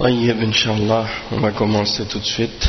طيب إن شاء الله on va commencer tout de suite.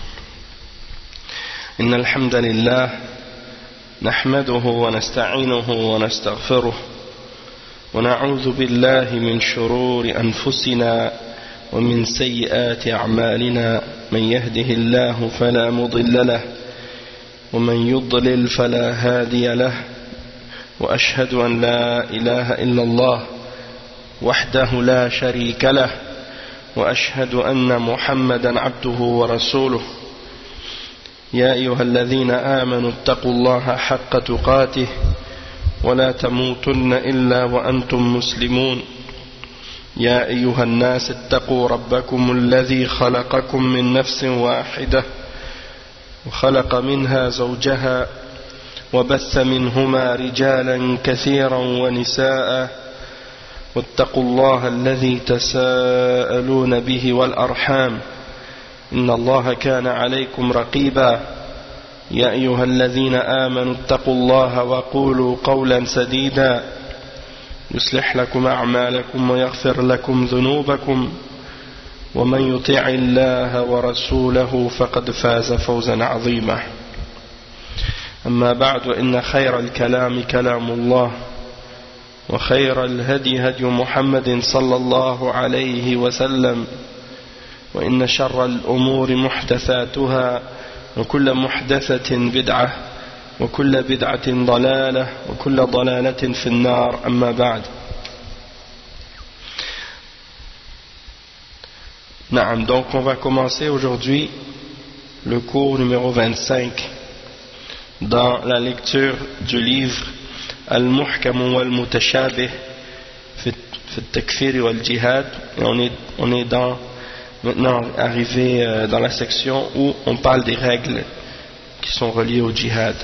إن الحمد لله نحمده ونستعينه ونستغفره ونعوذ بالله من شرور أنفسنا ومن سيئات أعمالنا من يهده الله فلا مضل له ومن يضلل فلا هادي له وأشهد أن لا إله إلا الله وحده لا شريك له وأشهد أن محمدا عبده ورسوله يا أيها الذين آمنوا اتقوا الله حق تقاته ولا تموتن إلا وأنتم مسلمون يا أيها الناس اتقوا ربكم الذي خلقكم من نفس واحدة وخلق منها زوجها وبث منهما رجالا كثيرا ونساء واتقوا الله الذي تساءلون به والأرحام إن الله كان عليكم رقيبا يا أيها الذين آمنوا اتقوا الله وقولوا قولا سديدا يصلح لكم أعمالكم ويغفر لكم ذنوبكم ومن يطع الله ورسوله فقد فاز فوزا عظيما أما بعد إن خير الكلام كلام الله وخير الهدي هدي محمد صلى الله عليه وسلم وإن شر الأمور محدثاتها وكل محدثة بدعة وكل بدعة ضلالة وكل ضلالة في النار أما بعد. Naam, donc on va commencer aujourd'hui le cours numéro 25 dans la lecture du livre Al-Muhkam wal-Mutashabih fi al-Takfir wal-Jihad, et on est maintenant arrivé dans la section où on parle des règles qui sont reliées au djihad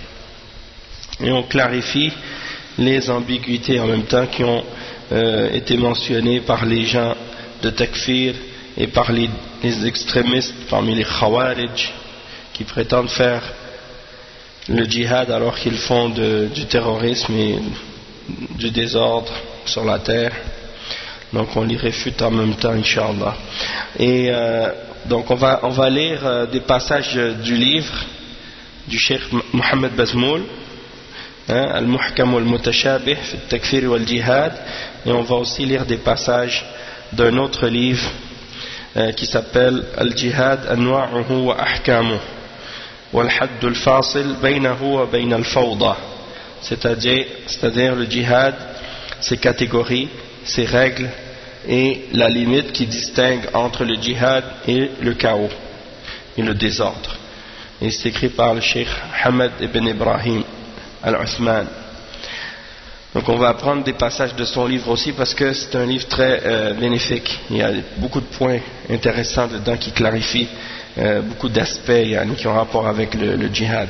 et on clarifie les ambiguïtés en même temps qui ont été mentionnées par les gens de Takfir et par les extrémistes parmi les Khawarij qui prétendent faire le djihad alors qu'ils font du terrorisme et du désordre sur la terre. Donc on les réfute en même temps, Inch'Allah. Et donc on va lire des passages du livre du Cheikh Mohammed Bazmoul, Al-Muhkam wal-Mutashabih fi al-Takfir wal-Jihad, et on va aussi lire des passages d'un autre livre qui s'appelle Al-Jihad Anwa'uhu wa Ahkamuhu wal-Hadd al-Fasil baynahu wa bayna al-Fawda, c'est-à-dire le djihad, ses catégories, ses règles et la limite qui distingue entre le djihad et le chaos et le désordre. Et c'est écrit par le Cheikh Hamad ibn Ibrahim al-Uthman. Donc on va apprendre des passages de son livre aussi parce que c'est un livre très bénéfique. Il y a beaucoup de points intéressants dedans qui clarifient beaucoup d'aspects qui ont rapport avec le djihad.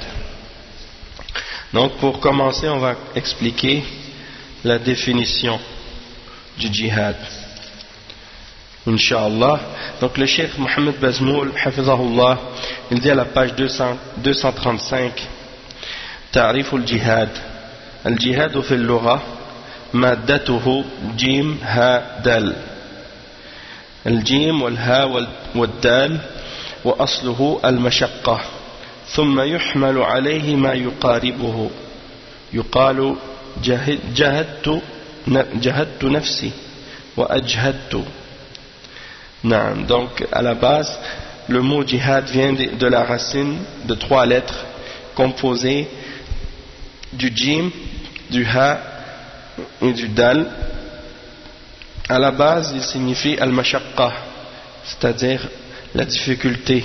Donc pour commencer, on va expliquer la définition du djihad, Inch'Allah. Donc le Cheikh Mohammed Bazmoul, Hafizahullah, il dit à la page 235, Ta'rif al-Jihad. Al-Jihad fi al-Lugha, maddatuhu jim ha dal. Al-jim wal-ha wal-dal, wa asluhu al-mashaqqa. ثم يحمل عليه ما يقاربه. يقال جهدت نفسي وأجهدت. Donc à la base le mot djihad vient de la racine de 3 lettres composées du jim, du ha et du dal. À la base il signifie al-mashaqqa, c'est-à-dire la difficulté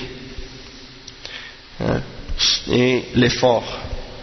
et l'effort.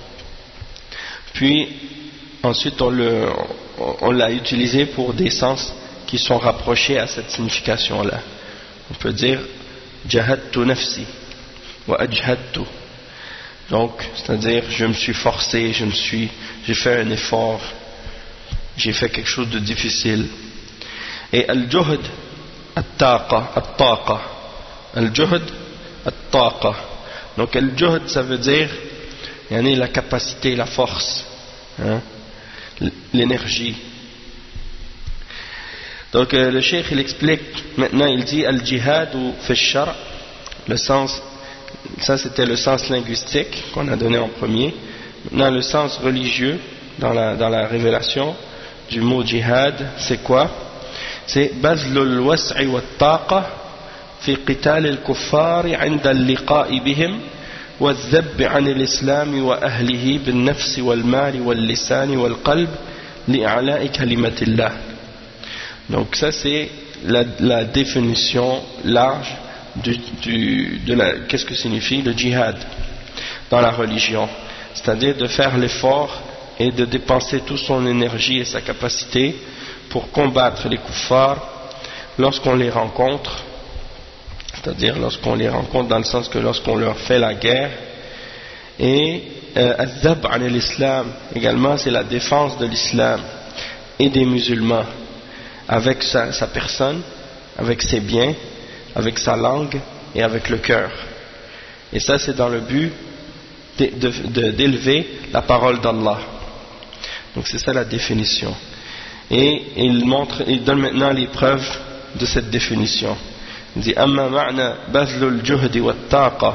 Puis ensuite on l'a utilisé pour des sens qui sont rapprochés à cette signification-là. On peut dire jahadtu nafsi wa ajhadtu. Donc, c'est-à-dire je me suis forcé, j'ai fait un effort, j'ai fait quelque chose de difficile. Et al-juhd at-taqa. Al-juhd at-taqa. Donc al-juhd ça veut dire la capacité, la force, l'énergie. Donc le cheikh il explique, maintenant il dit al-jihad ou fi shar', le sens, ça c'était le sens linguistique qu'on a donné en premier. Maintenant le sens religieux dans la révélation du mot jihad, c'est quoi? C'est bazlul was'i wa taqa fi qital al-kuffar 'inda al-liqa'i bihim wa adh-dhabb 'an al-islam wa ahlihi bin-nafs wal-mal wal-lisan wal-qalb li'a'la'i kalimatillah. Donc ça c'est la définition large qu'est-ce que signifie le djihad dans la religion, c'est-à-dire de faire l'effort et de dépenser toute son énergie et sa capacité pour combattre les kuffars lorsqu'on les rencontre, c'est-à-dire lorsqu'on les rencontre dans le sens que lorsqu'on leur fait la guerre, et al-dhab an l'islam également, c'est la défense de l'islam et des musulmans avec sa personne, avec ses biens, avec sa langue et avec le cœur. Et ça c'est dans le but d'élever la parole d'Allah. Donc c'est ça la définition. Et il donne maintenant les preuves de cette définition. Il dit amma ma'na bazlul juhdi wat-taqa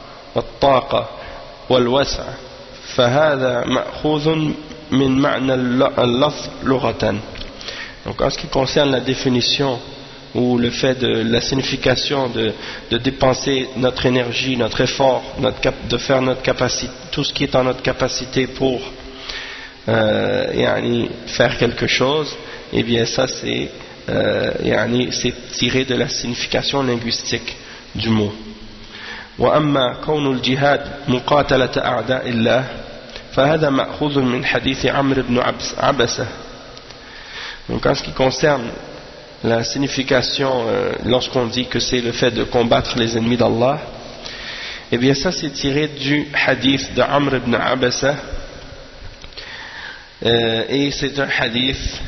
wal-wasa' fahadha ma'khudhun min ma'na al-lafz lughatan. Donc en ce qui concerne la définition ou le fait de la signification de dépenser notre énergie, notre effort, de faire notre capacité, tout ce qui est en notre capacité pour faire quelque chose, et bien ça c'est tiré de la signification linguistique du mot. وأما كون الجهاد مقاتلة أعداء الله فهذا مأخوذ من حديث عمرو بن عبسة. Donc en ce qui concerne la signification lorsqu'on dit que c'est le fait de combattre les ennemis d'Allah, eh bien ça c'est tiré du hadith de Amr ibn Abasa, et c'est un hadith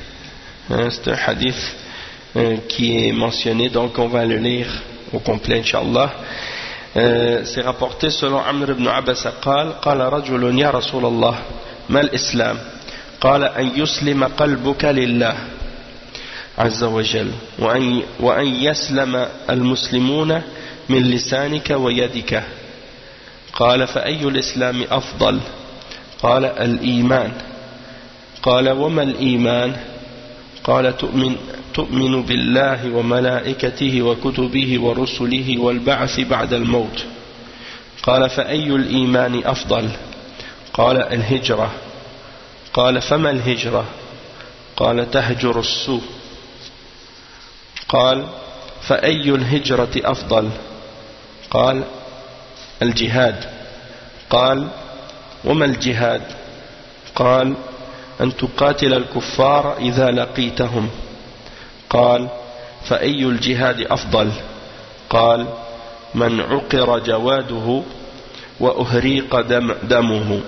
qui est mentionné, donc on va le lire au complet Inch'Allah. C'est rapporté selon Amr ibn Abasa قال رجل يا رسول الله ما الإسلام قال أن يسلم قلبك لله عز وجل وأن يسلم المسلمون من لسانك ويدك. قال فأي الإسلام أفضل؟ قال الإيمان. قال وما الإيمان؟ قال تؤمن بالله وملائكته وكتبه ورسله والبعث بعد الموت. قال فأي الإيمان أفضل؟ قال الهجرة. قال فما الهجرة؟ قال تهجر السوء. قال فأي الهجرة أفضل؟ قال الجهاد. قال وما الجهاد؟ قال أن تقاتل الكفار إذا لقيتهم. قال فأي الجهاد أفضل؟ قال من عقر جواده وأهريق دمه.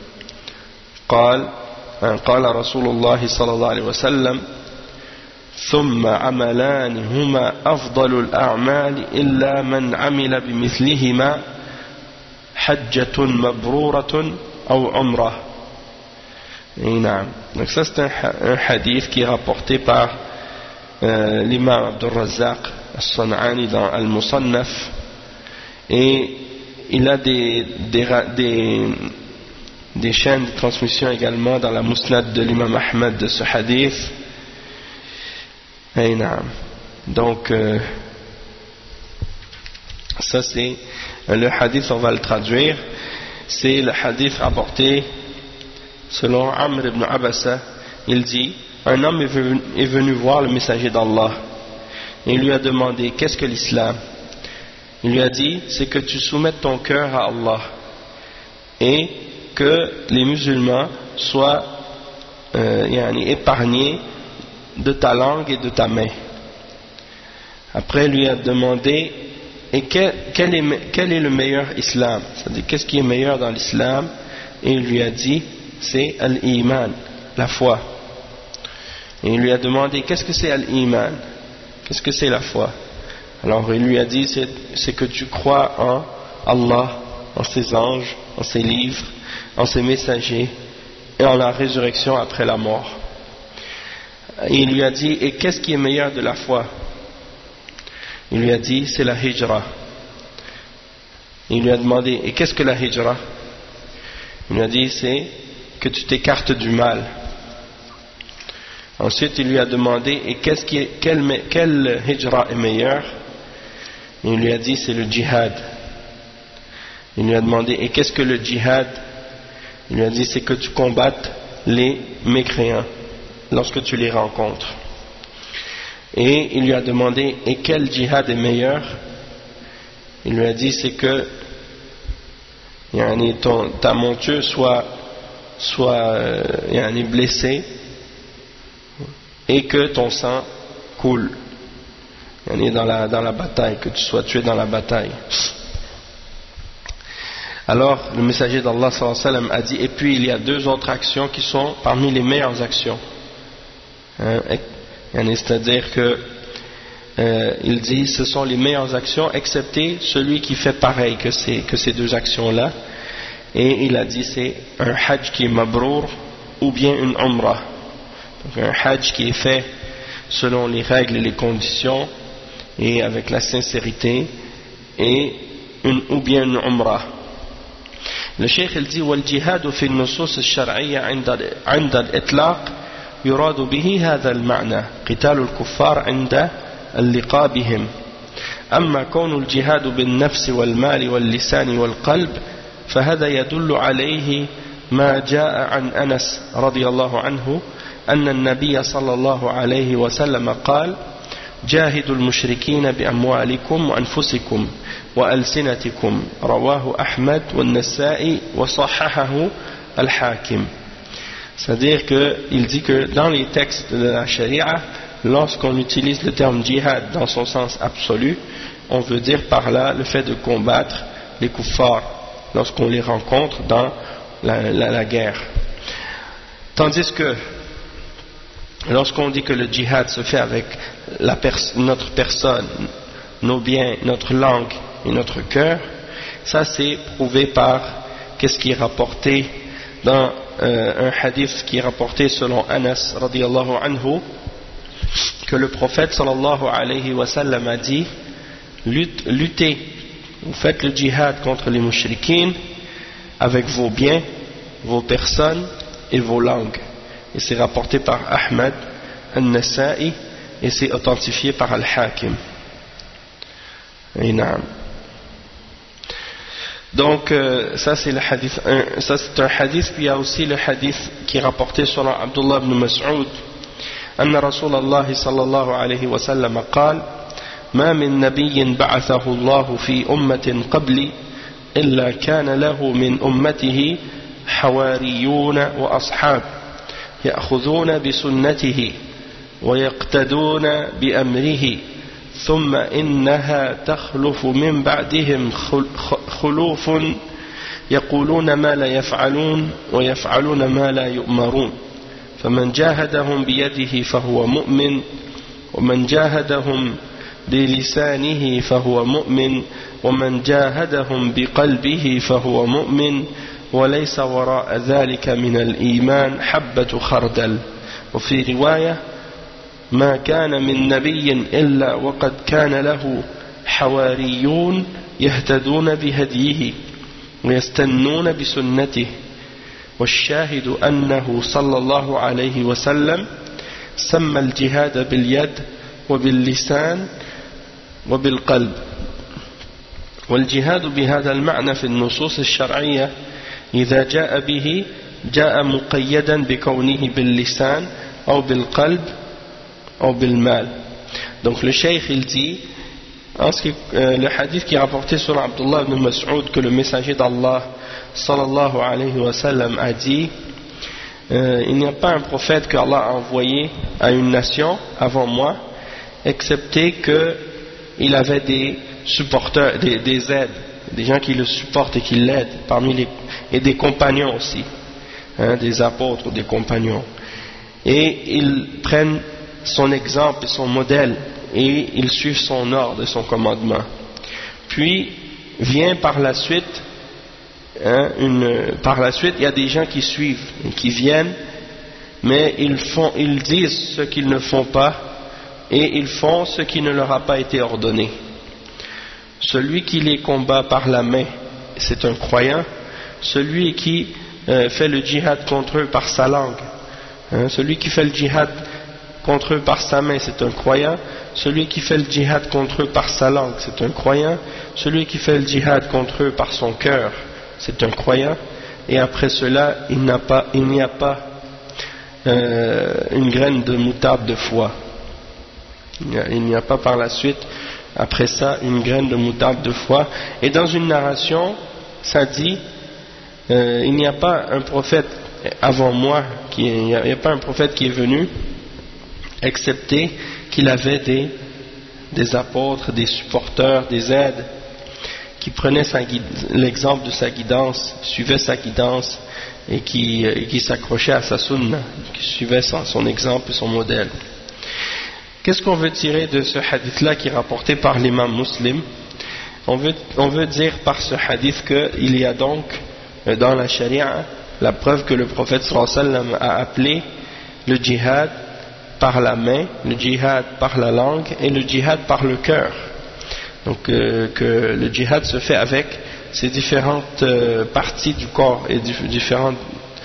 قال رسول الله صلى الله عليه وسلم ثم عملان هما أفضل الأعمال إلا من عمل بمثلهما حجة مبرورة أو عمرة. Donc ça c'est un hadith qui est rapporté par l'imam Abdul Razzaq al-San'ani dans Al-Musannaf, et il a des chaînes de transmission également dans la Musnad de l'imam Ahmad de ce hadith. Donc ça c'est le hadith, on va le traduire, c'est le hadith rapporté selon Amr ibn Abasa. Il dit: un homme est venu voir le messager d'Allah et il lui a demandé qu'est-ce que l'islam. Il lui a dit: c'est que tu soumettes ton cœur à Allah et que les musulmans soient épargnés de ta langue et de ta main. Après il lui a demandé: et quel est le meilleur islam, c'est-à-dire qu'est-ce qui est meilleur dans l'islam? Et il lui a dit: c'est al-iman, la foi. Et il lui a demandé: qu'est-ce que c'est al-iman, qu'est-ce que c'est la foi? Alors il lui a dit: c'est que tu crois en Allah, en ses anges, en ses livres, en ses messagers et en la résurrection après la mort. il lui a dit, et qu'est-ce qui est meilleur de la foi? Il lui a dit, c'est la hijra. Il lui a demandé, et qu'est-ce que la hijra? Il lui a dit, c'est que tu t'écartes du mal. Ensuite, il lui a demandé, et quel hijra est meilleur? Il lui a dit, c'est le djihad. Il lui a demandé, et qu'est-ce que le djihad? Il lui a dit, c'est que tu combattes les mécréants lorsque tu les rencontres. Et il lui a demandé, et quel djihad est meilleur? Il lui a dit, c'est que ta monture soit blessée et que ton sang coule dans la bataille, que tu sois tué dans la bataille. Alors le messager d'Allah sallallahu alayhi wa sallam a dit, et puis il y a deux autres actions qui sont parmi les meilleures actions, c'est-à-dire que il dit ce sont les meilleures actions excepté celui qui fait pareil que ces deux actions là, et il a dit c'est un hajj qui est mabrour ou bien une umrah. Donc un hajj qui est fait selon les règles et les conditions et avec la sincérité, ou bien une umrah. Le cheikh il dit والجهاد في النصوص الشرعية عند الإطلاق يراد به هذا المعنى قتال الكفار عند اللقاء بهم. أما كون الجهاد بالنفس والمال واللسان والقلب فهذا يدل عليه ما جاء عن أنس رضي الله عنه أن النبي صلى الله عليه وسلم قال جاهدوا المشركين بأموالكم وأنفسكم وألسنتكم رواه أحمد والنسائي وصححه الحاكم. C'est-à-dire qu'il dit que dans les textes de la charia, lorsqu'on utilise le terme djihad dans son sens absolu, on veut dire par là le fait de combattre les kuffars lorsqu'on les rencontre dans la guerre. Tandis que lorsqu'on dit que le djihad se fait avec notre personne, nos biens, notre langue et notre cœur, ça c'est prouvé par qu'est-ce qui est rapporté dans un hadith qui est rapporté selon Anas radiyallahu anhu, que le prophète sallallahu alayhi wa sallam a dit luttez, vous faites le djihad contre les mushrikines avec vos biens, vos personnes et vos langues. Et c'est rapporté par Ahmad al-Nasa'i et c'est authentifié par Al-Hakim. Donc ça c'est le hadith, ça c'est un hadith. Puis il y a aussi le hadith qui est rapporté selon Abdullah ibn Mas'ud أن رسول الله صلى الله عليه وسلم قال ما من نبي بعثه الله في أمة قبلي إلا كان له من أمته حواريون وأصحاب يأخذون بسنته ويقتدون بأمره ثم إنها تخلف من بعدهم خلوف يقولون ما لا يفعلون ويفعلون ما لا يؤمرون فمن جاهدهم بيده فهو مؤمن ومن جاهدهم بلسانه فهو مؤمن ومن جاهدهم بقلبه فهو مؤمن وليس وراء ذلك من الإيمان حبة خردل. وفي رواية ما كان من نبي إلا وقد كان له حواريون يهتدون بهديه ويستنون بسنته والشاهد أنه صلى الله عليه وسلم سمى الجهاد باليد وباللسان وبالقلب. والجهاد بهذا المعنى في النصوص الشرعية إذا جاء به جاء مقيدا بكونه باللسان أو بالقلب أو بالمال. Donc le cheikh il dit le hadith qui est rapporté sur Abdullah ibn Mas'ud que le messager d'Allah sallallahu alayhi wa sallam a dit il n'y a pas un prophète que Allah a envoyé à une nation avant moi excepté qu'il avait des supporters, des aides, des gens qui le supportent et qui l'aident et des compagnons aussi, des apôtres ou des compagnons, et ils prennent son exemple et son modèle et ils suivent son ordre et son commandement. Puis vient par la suite il y a des gens qui suivent et qui viennent mais ils disent ce qu'ils ne font pas et ils font ce qui ne leur a pas été ordonné. Celui qui les combat par la main, c'est un croyant. Celui qui fait le djihad contre eux par sa langue, celui qui fait le djihad contre eux par sa main, c'est un croyant. Celui qui fait le djihad contre eux par sa langue, c'est un croyant. Celui qui fait le djihad contre eux par son cœur, c'est un croyant. Et après cela, il n'y a pas une graine de moutarde de foi. Il n'y a pas par la suite, après ça, une graine de moutarde de foi. Et dans une narration, ça dit, il n'y a pas un prophète avant moi, il n'y a pas un prophète qui est venu, excepté qu'il avait des apôtres, des supporters, des aides, qui prenaient l'exemple de sa guidance, suivaient sa guidance et qui s'accrochaient à sa sunna, qui suivaient son exemple et son modèle. Qu'est-ce qu'on veut tirer de ce hadith-là qui est rapporté par l'imam Muslim? On veut dire par ce hadith qu'il y a donc dans la charia la preuve que le prophète sallallahu alayhi wa sallam a appelé le djihad par la main, le djihad par la langue et le djihad par le cœur. Donc que le djihad se fait avec ces différentes parties du corps et différentes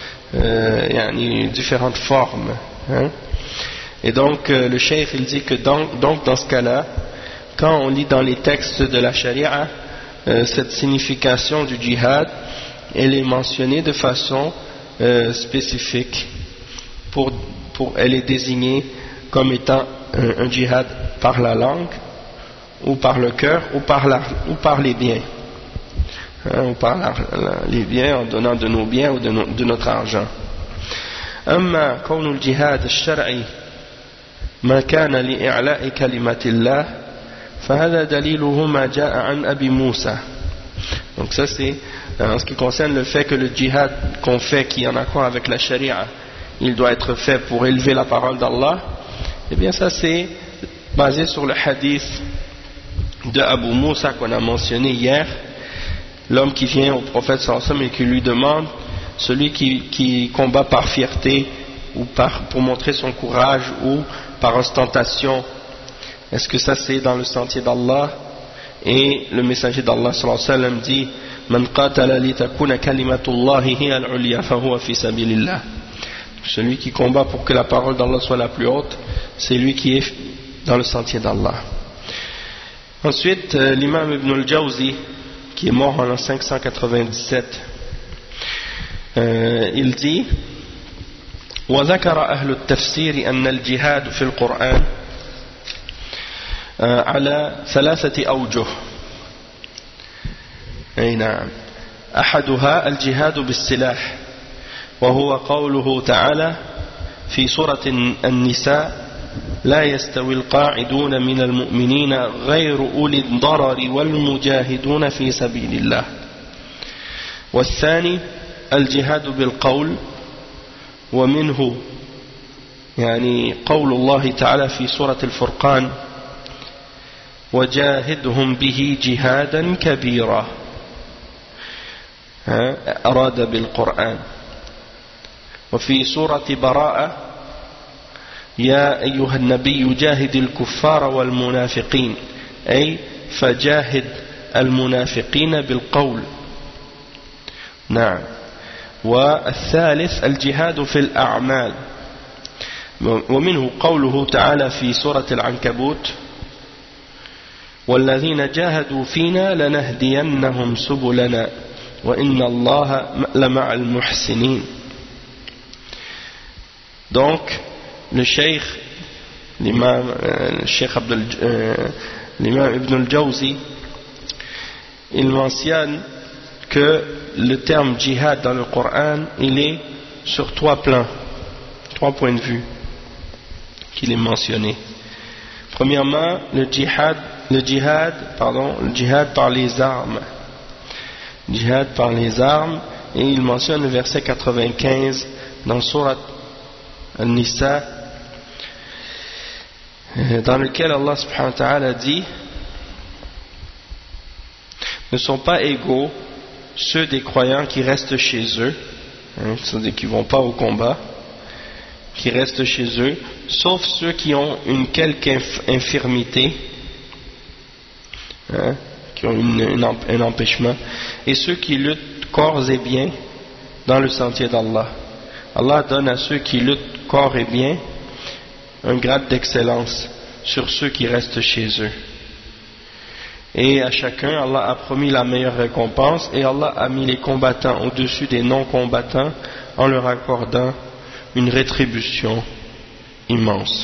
formes. Et donc le cheikh il dit que dans ce cas-là, quand on lit dans les textes de la charia, cette signification du djihad, elle est mentionnée de façon spécifique. Elle est désignée comme étant un djihad par la langue, ou par le cœur, ou par les biens. Ou par les biens, en donnant de nos biens ou de notre argent. أما كون الجهاد الشرعي ما كان لإعلاء كلمة الله فهذا دليله ما جاء عن أبي موسى. Donc ça c'est en ce qui concerne le fait que le djihad qu'on fait qui est en accord avec la charia, il doit être fait pour élever la parole d'Allah. Eh bien ça c'est basé sur le hadith de Abu Moussa qu'on a mentionné hier, l'homme qui vient au prophète sallallahu alayhi wa sallam et qui lui demande, celui qui combat par fierté ou pour montrer son courage ou par ostentation, est-ce que ça c'est dans le sentier d'Allah? Et le messager d'Allah sallallahu alayhi wa sallam dit Man qatala li takuna kalimatullahi hiya al-ulya fahuwa fi sabilillah. Celui qui combat pour que la parole d'Allah soit la plus haute, c'est lui qui est dans le sentier d'Allah. Ensuite, l'imam Ibn al-Jawzi, qui est mort en l'an 597, il dit وذكر أهل التفسير أن الجهاد في القرآن على 3 أوجه. أي نعم. أحدها الجهاد بالسلاح، وهو قوله تعالى في سورة النساء لا يستوي القاعدون من المؤمنين غير أولي الضرر والمجاهدون في سبيل الله. والثاني الجهاد بالقول، ومنه يعني قول الله تعالى في سورة الفرقان وجاهدهم به جهادا كبيرا، أراد بالقرآن. وفي سورة براءة يا أيها النبي جاهد الكفار والمنافقين، أي فجاهد المنافقين بالقول. نعم. والثالث الجهاد في الأعمال، ومنه قوله تعالى في سورة العنكبوت والذين جاهدوا فينا لنهدينهم سبلنا وإن الله لمع المحسنين. Donc le cheikh, l'imam Ibn al-Jawzi, il mentionne que le terme djihad dans le Coran, il est sur 3 plans, 3 points de vue qu'il est mentionné. Premièrement, le djihad par les armes. Djihad par les armes, et il mentionne le verset 95 dans Surat Al-Nisa, dans lequel Allah subhanahu wa ta'ala dit ne sont pas égaux ceux des croyants qui restent chez eux, c'est-à-dire qui ne vont pas au combat, qui restent chez eux, sauf ceux qui ont une quelque infirmité, hein, qui ont un empêchement, et ceux qui luttent corps et biens dans le sentier d'Allah. Allah donne à ceux qui luttent corps et biens un grade d'excellence sur ceux qui restent chez eux. Et à chacun, Allah a promis la meilleure récompense, et Allah a mis les combattants au-dessus des non-combattants en leur accordant une rétribution immense.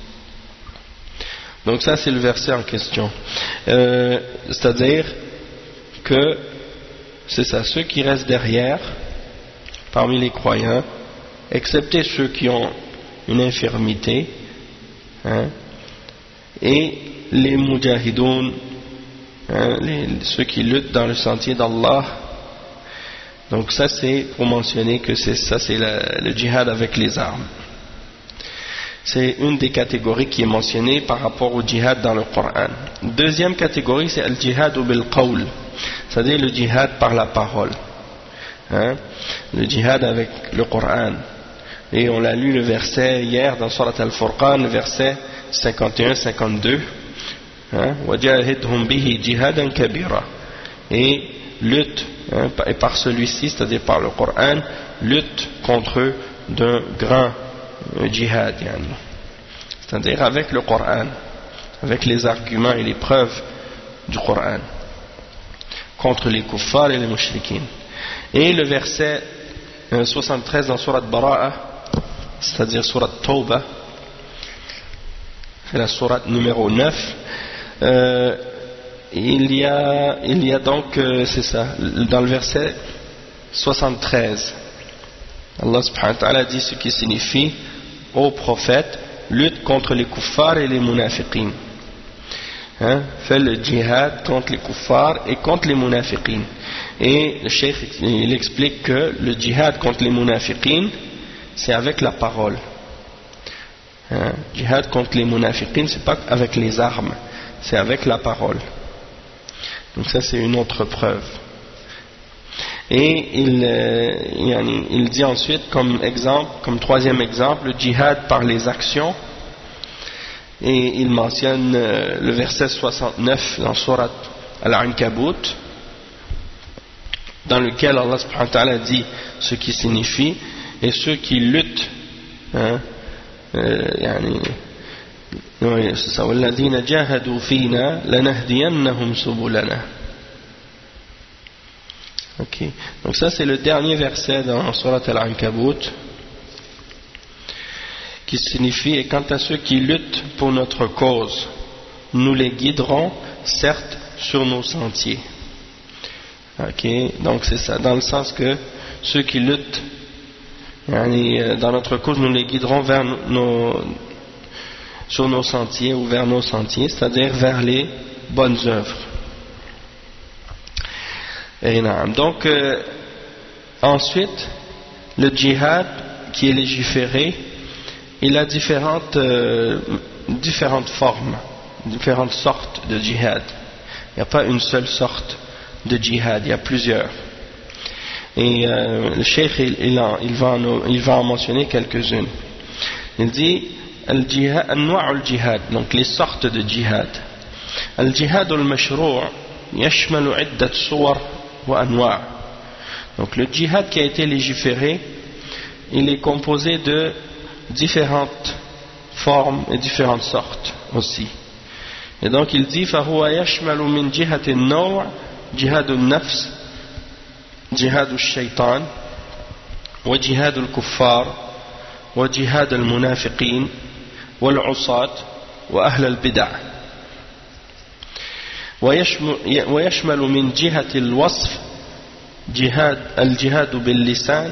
Donc ça, c'est le verset en question. C'est-à-dire que c'est ça, ceux qui restent derrière, parmi les croyants, excepté ceux qui ont une infirmité, hein, et les mujahidoun, hein, ceux qui luttent dans le sentier d'Allah. Donc ça, c'est pour mentionner que c'est le djihad avec les armes. C'est une des catégories qui est mentionnée par rapport au djihad dans le Coran. Deuxième catégorie, c'est le djihad bil qawl, c'est-à-dire le djihad par la parole, hein, le djihad avec le Coran. Et on l'a lu le verset hier dans Surat Al-Furqan, le verset 51-52, hein, وَجَاهِدْهُمْ بِهِ جِهَادًا كَبِيرًا, et lutte, hein, et par celui-ci, c'est-à-dire par le Coran, lutte contre eux d'un grand djihad, c'est-à-dire avec le Coran, avec les arguments et les preuves du Coran, contre les kuffars et les mushrikines. Et le verset 73 dans Surat Bara'a, c'est-à-dire Surat Tawbah, c'est la Surat numéro 9, il y a donc, c'est ça, dans le verset 73, Allah subhanahu wa ta'ala dit ce qui signifie: ô prophète, lutte contre les kuffars et les munafiqin, hein, fais le djihad contre les kuffars et contre les munafiqin. Et le cheikh, il explique que le djihad contre les munafiqin, c'est avec la parole, hein, djihad contre les munafiqin, c'est pas avec les armes, c'est avec la parole. Donc ça, c'est une autre preuve. Et il dit ensuite comme exemple, comme troisième exemple, le djihad par les actions. Et il mentionne le verset 69 dans Surat Al-Ankabut, dans lequel Allah subhanahu wa ta'ala dit ce qui signifie: et ceux qui luttent, hein, c'est ça, وَالَّذِينَ جَاهَدُوا فِينَا لَنَهْدِيَنَّهُمْ سُبُلَنَا. Ok, donc ça c'est le dernier verset dans Surat Al-Ankabut, qui signifie: et quant à ceux qui luttent pour notre cause, nous les guiderons certes sur nos sentiers. Ok, donc c'est ça, dans le sens que ceux qui luttent dans notre cause, nous les guiderons sur nos sentiers, ou vers nos sentiers, c'est-à-dire vers les bonnes œuvres. Donc ensuite, le djihad qui est légiféré, il a différentes formes, différentes sortes de djihad. Il n'y a pas une seule sorte de djihad, il y a plusieurs. Et le cheikh il va en mentionner quelques-unes. Il dit أنواع الجهاد, donc les sortes de djihad. الجهاد المشروع يشمل عدة صور وأنواع. Donc le djihad qui a été légiféré, il est composé de différentes formes et différentes sortes aussi. Et donc il dit فهو يشمل من جهة النوع جهاد النفس جهاد الشيطان وجهاد الكفار وجهاد المنافقين والعصاة وأهل البدع. ويشمل من جهة الوصف الجهاد باللسان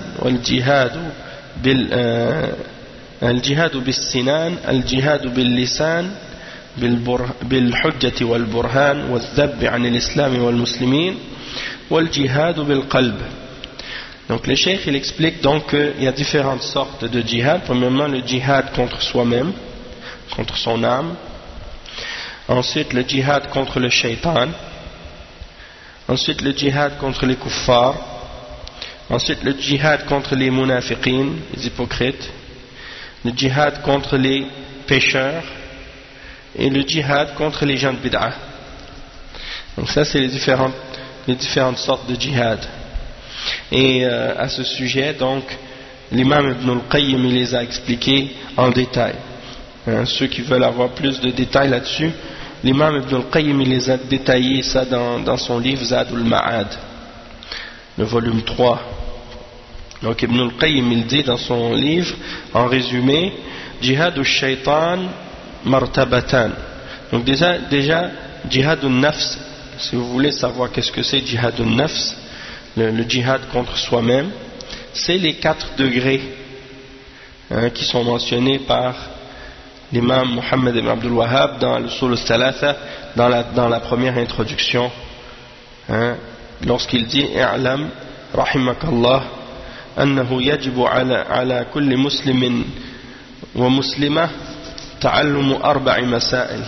الجهاد بالسنان الجهاد باللسان بالحجة والبرهان والذب عن الإسلام والمسلمين والجهاد بالقلب. Donc le cheikh il explique donc qu'il y a différentes sortes de djihad. Premièrement, le djihad contre soi-même, contre son âme. Ensuite le djihad contre le shaitan. Ensuite le djihad contre les kuffars. Ensuite le djihad contre les munafiqin, les hypocrites. le djihad contre les pécheurs et le djihad contre les gens de bid'ah. Donc ça c'est les différentes sortes de djihad. Et à ce sujet, donc, l'imam Ibn al-Qayyim il les a expliqués en détail. Ceux qui veulent avoir plus de détails là-dessus, l'imam Ibn al-Qayyim il les a détaillés ça dans son livre Zadul Ma'ad, le volume 3. Donc Ibn al-Qayyim il dit dans son livre, en résumé, Jihad al-Shaytan martabatan. Donc déjà Jihad al-Nafs, si vous voulez savoir qu'est-ce que c'est Jihad al-Nafs, le djihad contre soi-même, c'est les 4 degrés qui sont mentionnés par l'imam Muhammad ibn Abdul Wahhab dans l'Usul al-Thalatha, dans la première introduction, lorsqu'il dit i'lam rahimakallah annahu yajibu ala kulli muslimin wa muslima ta'allumu 4 masail.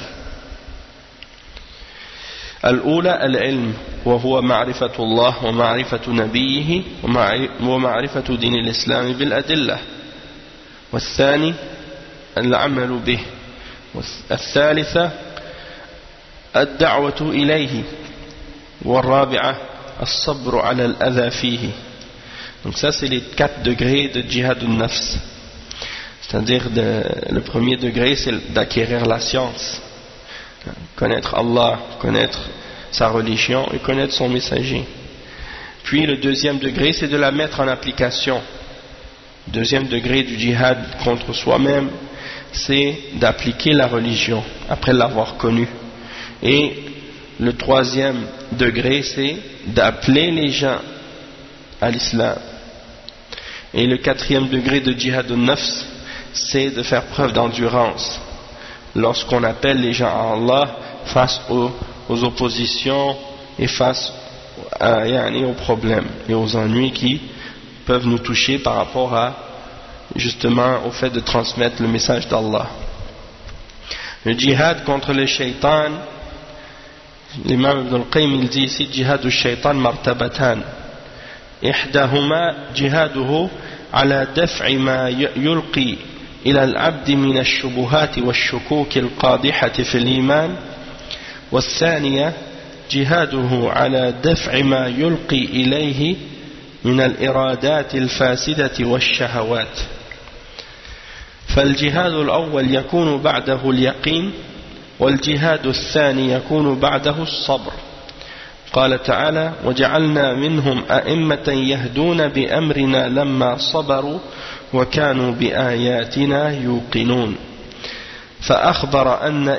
الأولى العلم وهو معرفة الله ومعرفة نبيه ومعرفة دين الإسلام بالأدلة، والثاني العمل به، والثالثة الدعوة إليه، والرابعة الصبر على الأذى فيه. Donc ça c'est les 4 degrés de djihad al-nafs, c'est-à-dire le premier degré c'est d'acquérir la science, connaître Allah, connaître sa religion et connaître son messager. Puis le deuxième degré c'est de la mettre en application. Le deuxième degré du djihad contre soi-même c'est d'appliquer la religion après l'avoir connue. Et le troisième degré c'est d'appeler les gens à l'islam. Et le 4e degré de djihad al-nafs c'est de faire preuve d'endurance lorsqu'on appelle les gens à Allah face aux oppositions et face aux problèmes et aux ennuis qui peuvent nous toucher par rapport justement au fait de transmettre le message d'Allah. Le djihad contre le shaitan, l'imam Ibn al-Qayyim il dit ici djihad al-shaitan martabatan, ihdahuma jihaduhu ala daf'i ma yulqi إلى العبد من الشبهات والشكوك القادحة في الإيمان، والثانية جهاده على دفع ما يلقي إليه من الإرادات الفاسدة والشهوات. فالجهاد الأول يكون بعده اليقين، والجهاد الثاني يكون بعده الصبر. قال تعالى وجعلنا منهم أئمة يهدون بأمرنا لما صبروا وكانوا بآياتنا يوقنون. فأخبر أن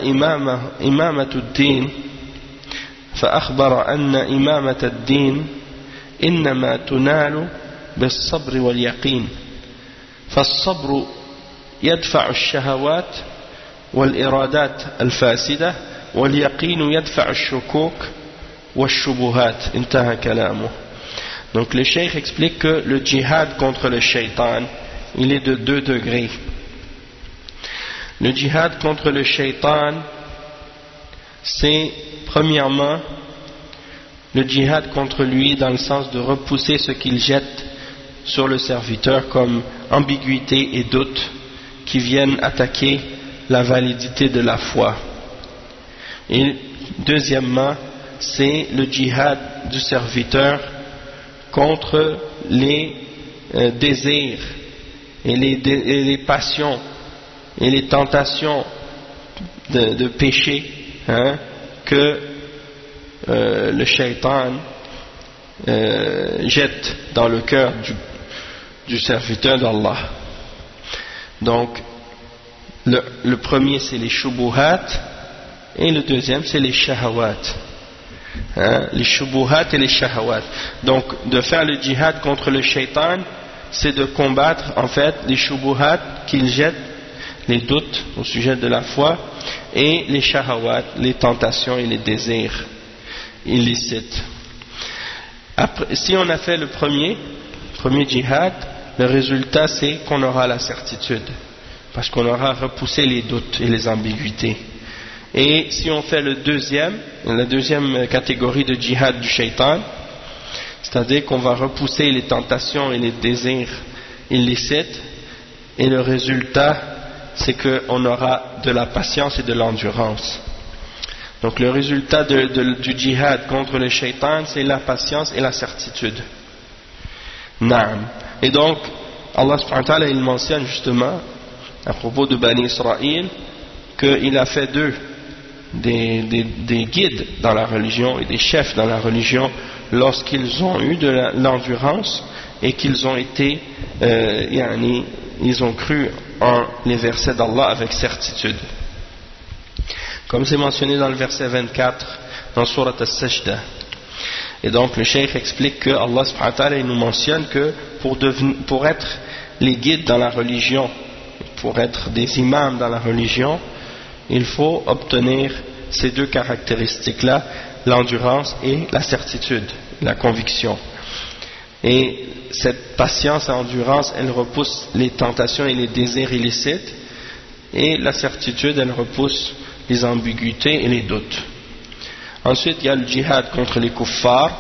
إمامة الدين إنما تنال بالصبر واليقين، فالصبر يدفع الشهوات والإرادات الفاسدة، واليقين يدفع الشكوك والشبهات. انتهى كلامه. Donc le cheikh explique que le djihad contre le shaitan il est de 2 degrés. Le djihad contre le shaitan c'est premièrement le djihad contre lui dans le sens de repousser ce qu'il jette sur le serviteur comme ambiguïté et doute qui viennent attaquer la validité de la foi. Et deuxièmement c'est le djihad du serviteur contre les désirs et les passions et les tentations de péché que le shaitan jette dans le cœur du serviteur d'Allah. Donc le premier c'est les shubuhat et le deuxième c'est les shahawat. Les shubuhat et les shahawat. Donc de faire le djihad contre le shaitan c'est de combattre en fait les shubuhat qu'il jette, les doutes au sujet de la foi, et les shahawat, les tentations et les désirs illicites. Après, si on a fait le premier djihad, le résultat c'est qu'on aura la certitude parce qu'on aura repoussé les doutes et les ambiguïtés. Et si on fait la deuxième catégorie de djihad du shaitan, c'est-à-dire qu'on va repousser les tentations et les désirs illicites, et le résultat c'est qu'on aura de la patience et de l'endurance. Donc le résultat du djihad contre le shaitan, c'est la patience et la certitude. Naam. Et donc Allah subhanahu wa ta'ala il mentionne justement à propos de Bani Israël qu'il a fait d'eux des guides dans la religion et des chefs dans la religion lorsqu'ils ont eu de l'endurance et qu'ils ont été ils ont cru en les versets d'Allah avec certitude, comme c'est mentionné dans le verset 24 dans Surat As-Sajda. Et donc le cheikh explique que Allah subhanahu wa ta'ala il nous mentionne que pour être les guides dans la religion, pour être des imams dans la religion, il faut obtenir ces deux caractéristiques-là, l'endurance et la certitude, la conviction. Et cette patience et endurance, elle repousse les tentations et les désirs illicites, et la certitude, elle repousse les ambiguïtés et les doutes. Ensuite, il y a le djihad contre les kuffars,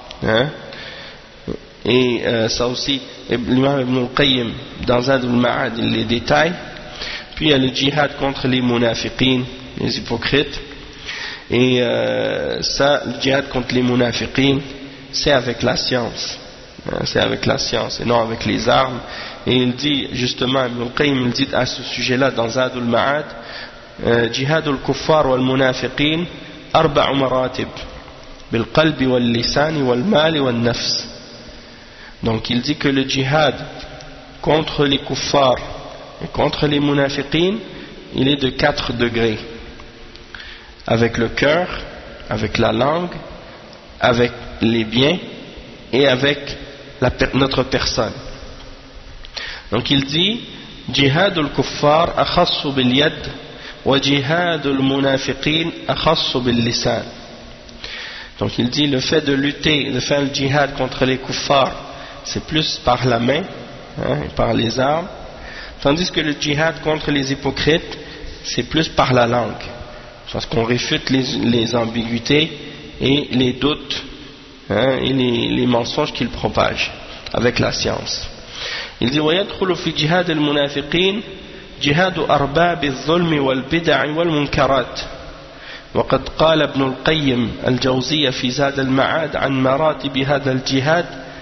et ça aussi, l'imam Ibn al-Qayyim, dans Zad al-Ma'ad, il les détaille. Puis il y a le djihad contre les munafiqin, les hypocrites, et ça, le djihad contre les munafiqin, c'est avec la science. C'est avec la science et non avec les armes. Et il dit justement, Ibn al-Qayyim il dit à ce sujet-là dans Zad al-Ma'ad, جهاد الكفار والمنافقين 4 مراتب بالقلب واللسان والمال والنفس. Donc il dit que le djihad contre les kuffars et contre les munafiqin, il est de 4 degrés, avec le cœur, avec la langue, avec les biens et avec notre personne. Donc il dit جهاد الكفار أخص باليد وجهاد المنافقين أخص باللسان. Donc il dit le fait de lutter, de faire le djihad contre les kuffars, c'est plus par la main, et par les armes, tandis que le djihad contre les hypocrites, c'est plus par la langue, parce qu'on réfute les ambiguïtés et les doutes, et les mensonges qu'ils propagent avec la science. Il dit ويدخل في جهاد المنافقين جهاد أرباب الظلم والبدع والمنكرات. وقد قال ابن القيم الجوزية في زاد المعاد عن مراتب هذا الجهاد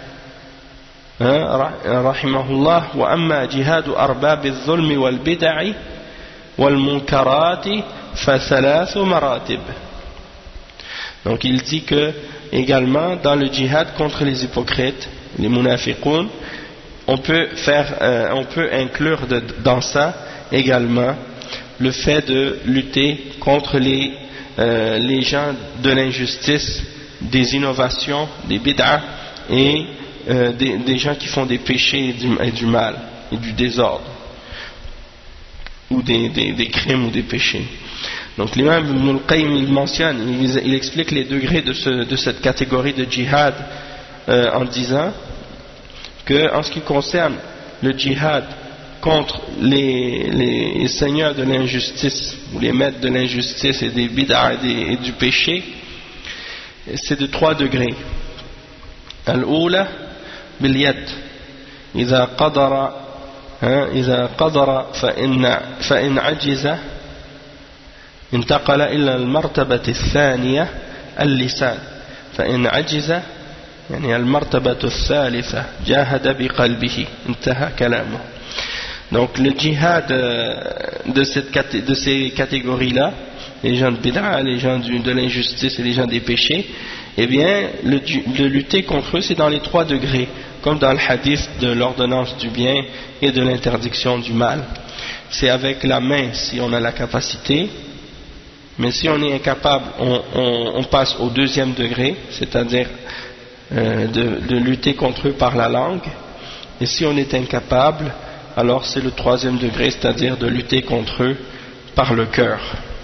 رحمه الله وأما جهاد أرباب الظلم والبدع والمنكرات فثلاث مراتب. Donc il dit que également dans le djihad contre les hypocrites, les munafiqoun, on peut inclure dans ça également le fait de lutter contre les gens de l'injustice, des innovations, des bid'ah et des gens qui font des péchés et du mal et du désordre ou des crimes ou des péchés. Donc l'imam Ibn al-Qayyim il mentionne, il explique les degrés de cette catégorie de djihad en disant que en ce qui concerne le djihad contre les seigneurs de l'injustice ou les maîtres de l'injustice et des bid'ah et du péché, c'est de 3 degrés. Al-Oula bil-yad إذا قدر فإن عجز انتقل إلى المرتبة الثانية اللسان فإن عجز يعني المرتبة الثالثة جاهد بقلبه انتهى كلامه. Donc le djihad de ces catégories-là, les gens de bid'a, les gens de l'injustice et les gens des péchés, eh bien le lutter contre eux c'est dans les 3 degrés, comme dans le hadith de l'ordonnance du bien et de l'interdiction du mal. C'est avec la main si on a la capacité, mais si on est incapable, on passe au 2e degré, c'est-à-dire de lutter contre eux par la langue, et si on est incapable, alors c'est le 3e degré, c'est-à-dire de lutter contre eux par le cœur.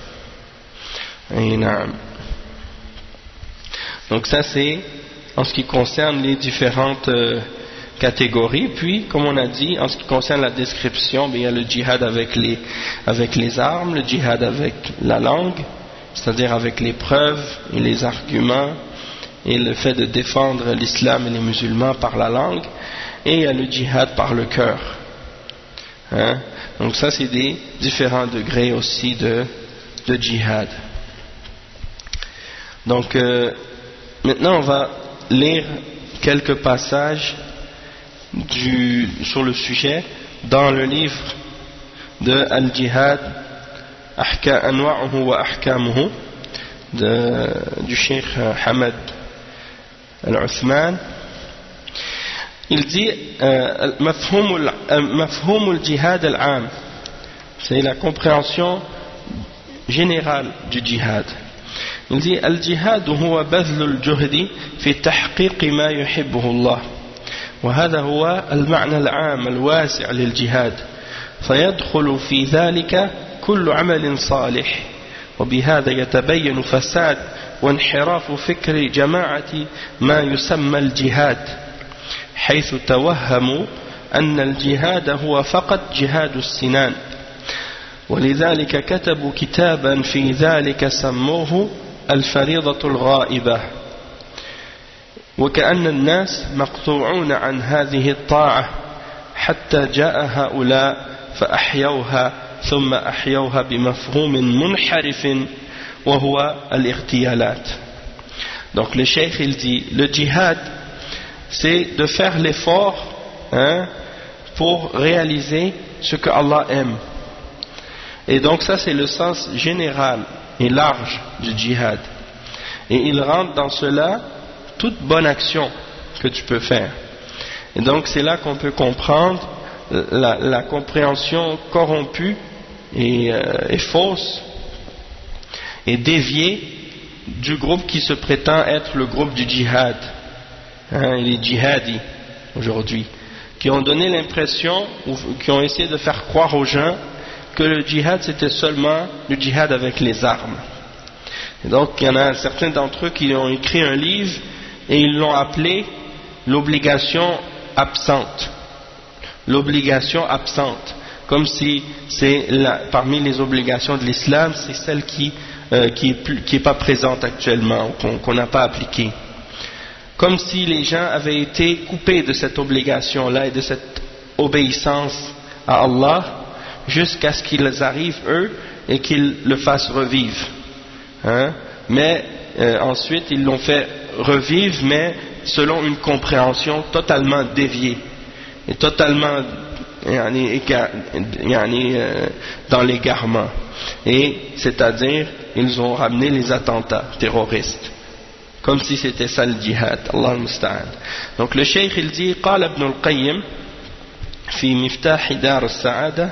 Donc ça c'est en ce qui concerne les différentes catégories. Puis comme on a dit, en ce qui concerne la description, il y a le djihad avec les armes, le djihad avec la langue, c'est-à-dire avec les preuves et les arguments et le fait de défendre l'islam et les musulmans par la langue, et il y a le djihad par le cœur, Hein? Donc ça c'est des différents degrés aussi de djihad. Donc maintenant on va lire quelques passages sur le sujet dans le livre de Al-Jihad Anwa'uhu wa Ahkamuhu du Cheikh Hamad Al-Uthman. Il dit Mafhum al-Jihad al-Am, c'est la compréhension générale du djihad. Il dit Al-Jihad huwa badhl al-juhdi fi tahqiq ma yuhibbuhu Allah, وهذا هو المعنى العام الواسع للجهاد، فيدخل في ذلك كل عمل صالح، وبهذا يتبين فساد وانحراف فكر جماعة ما يسمى الجهاد، حيث توهموا أن الجهاد هو فقط جهاد السنان، ولذلك كتبوا كتابا في ذلك سموه الفريضة الغائبة، وكأن الناس مقطوعون عن هذه الطاعة حتى جاء هؤلاء فأحيوها ثم أحيوها بمفهوم منحرف وهو الاغتيالات. Donc le cheikh il dit le djihad c'est de faire l'effort pour réaliser ce que Allah aime, et donc ça c'est le sens général et large du djihad, et il rentre dans cela toute bonne action que tu peux faire. Et donc c'est là qu'on peut comprendre la compréhension corrompue et fausse et déviée du groupe qui se prétend être le groupe du djihad, les djihadis aujourd'hui, qui ont donné l'impression, ou qui ont essayé de faire croire aux gens que le djihad c'était seulement le djihad avec les armes. Et donc il y en a certains d'entre eux qui ont écrit un livre et ils l'ont appelé l'obligation absente. L'obligation absente, comme si c'est parmi les obligations de l'islam, c'est celle qui est pas présente actuellement, qu'on n'a pas appliquée. Comme si les gens avaient été coupés de cette obligation-là et de cette obéissance à Allah jusqu'à ce qu'ils arrivent eux et qu'ils le fassent revivre. Mais ensuite ils l'ont fait revivre, mais selon une compréhension totalement déviée et totalement dans l'égarement, et c'est-à-dire ils ont ramené les attentats terroristes comme si c'était ça le djihad. Allah al-Musta'an. Donc le cheikh il dit قال ابن القيم في مفتاح دار السعادة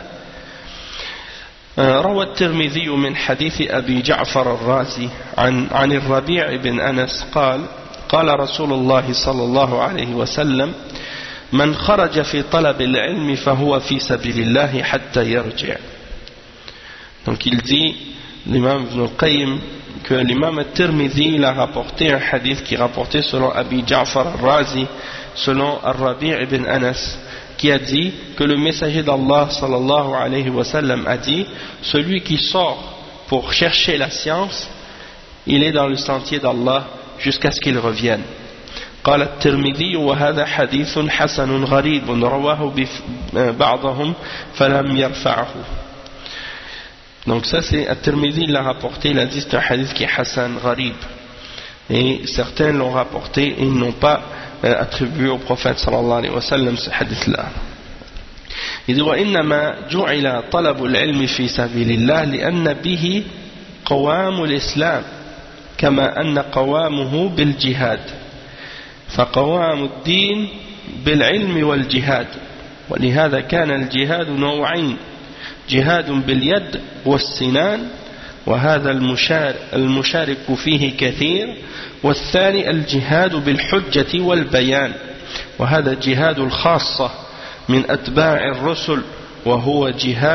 روى الترمذي من حديث أبي جعفر الرازي عن الربيع بن أنس قال رسول الله صلى الله عليه وسلم من خرج في طلب العلم فهو في سبيل الله حتى يرجع. Donc il dit, l'imam Ibn al-Qayyim, que l'imam al-Tirmidhi il a rapporté un hadith qui est rapporté selon Abi Ja'far al-Razi, selon Ar-Rabi' ibn Anas, qui a dit que le messager d'Allah sallallahu alayhi wa sallam a dit, celui qui sort pour chercher la science, il est dans le sentier d'Allah jusqu'à ce qu'il revienne. قال الترمذي وهذا حديث حسن غريب رواه بعضهم فلم يرفعه. Donc ça c'est At-Tirmidhi l'a rapporté, il a dit c'est un hadith qui est Hassan Gharib, et certains l'ont rapporté et ils n'ont pas attribué au prophète sallallahu alayhi wa sallam ce hadith là. Il dit وإنما جعل طلب العلم في سبيل الله لأن به قوام الإسلام كما أن قوامه بالجهاد، فقوام الدين بالعلم والجهاد، ولهذا كان الجهاد نوعين، جهاد باليد والسنان وهذا المشارك فيه كثير، والثاني الجهاد بالحجة والبيان، وهذا جهاد الخاصة من أتباع الرسل، وهو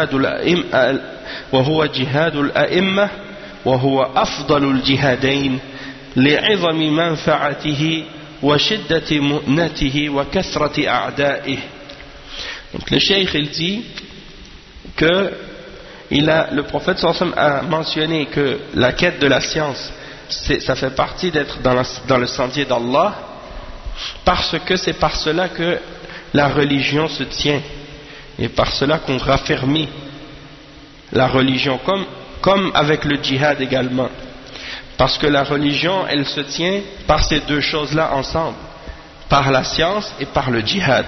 جهاد الأئمة، وهو أفضل الجهادين لعظم منفعته وشدة مؤنته وكثرة أعدائه. Donc le cheikh il dit que le prophète sallallahu alayhi wa sallam a mentionné que la quête de la science ça fait partie d'être dans le sentier d'Allah, parce que c'est par cela que la religion se tient et par cela qu'on raffermit la religion, comme avec le djihad également, parce que la religion elle se tient par ces deux choses-là ensemble, par la science et par le djihad.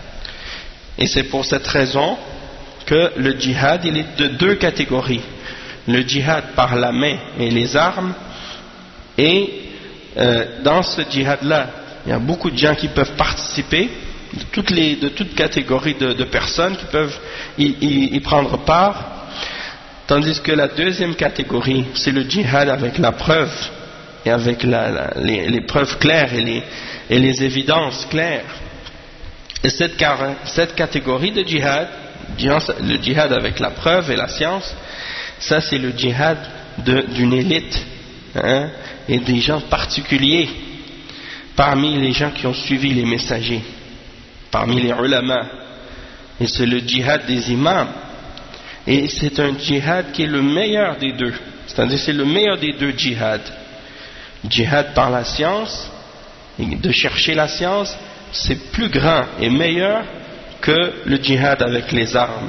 Et c'est pour cette raison que le djihad il est de deux catégories: le djihad par la main et les armes, et dans ce djihad-là, il y a beaucoup de gens qui peuvent participer, de toutes catégories de personnes qui peuvent y prendre part, tandis que la deuxième catégorie, c'est le djihad avec la preuve, et avec les preuves claires et les évidences claires. Et cette catégorie de djihad, le djihad avec la preuve et la science, ça c'est le djihad d'une élite, hein, et des gens particuliers parmi les gens qui ont suivi les messagers, parmi les ulama, et c'est le djihad des imams, et c'est un djihad qui est le meilleur des deux, c'est-à-dire c'est le meilleur des deux djihad. Djihad par la science, et de chercher la science, c'est plus grand et meilleur que le djihad avec les armes,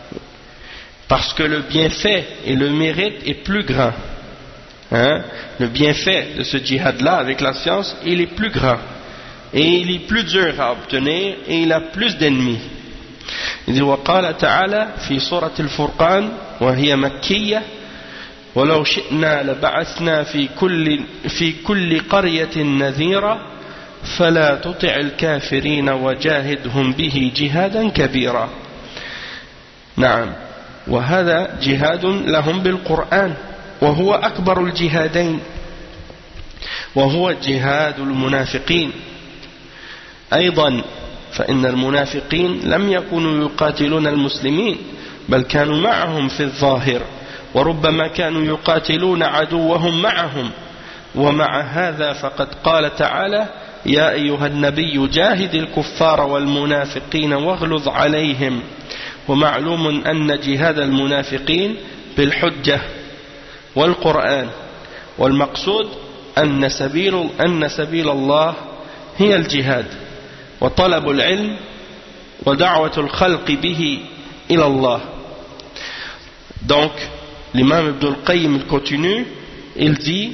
parce que le bienfait et le mérite est plus grand, hein? Le bienfait de ce djihad-là avec la science, il est plus grand, et il est plus dur à obtenir, et il a plus d'ennemis. Il dit وقال تعالى في سورة الفرقان وهي مكية ولو شئنا لبعثنا في كل قرية نذيرا فلا تطع الكافرين وجاهدهم به جهادا كبيرا. نعم، وهذا جهاد لهم بالقرآن وهو أكبر الجهادين، وهو جهاد المنافقين أيضا، فإن المنافقين لم يكونوا يقاتلون المسلمين بل كانوا معهم في الظاهر، وربما كانوا يقاتلون عدوهم معهم. ومع هذا فقد قال تعالى يا أيها النبي جاهد الكفار والمنافقين واغلظ عليهم. ومعلوم أن جهاد المنافقين بالحجة والقرآن، والمقصود أن سبيل الله هي الجهاد وطلب العلم ودعوة الخلق به إلى الله. Donc l'imam Ibn al-Qayyim il continue, il dit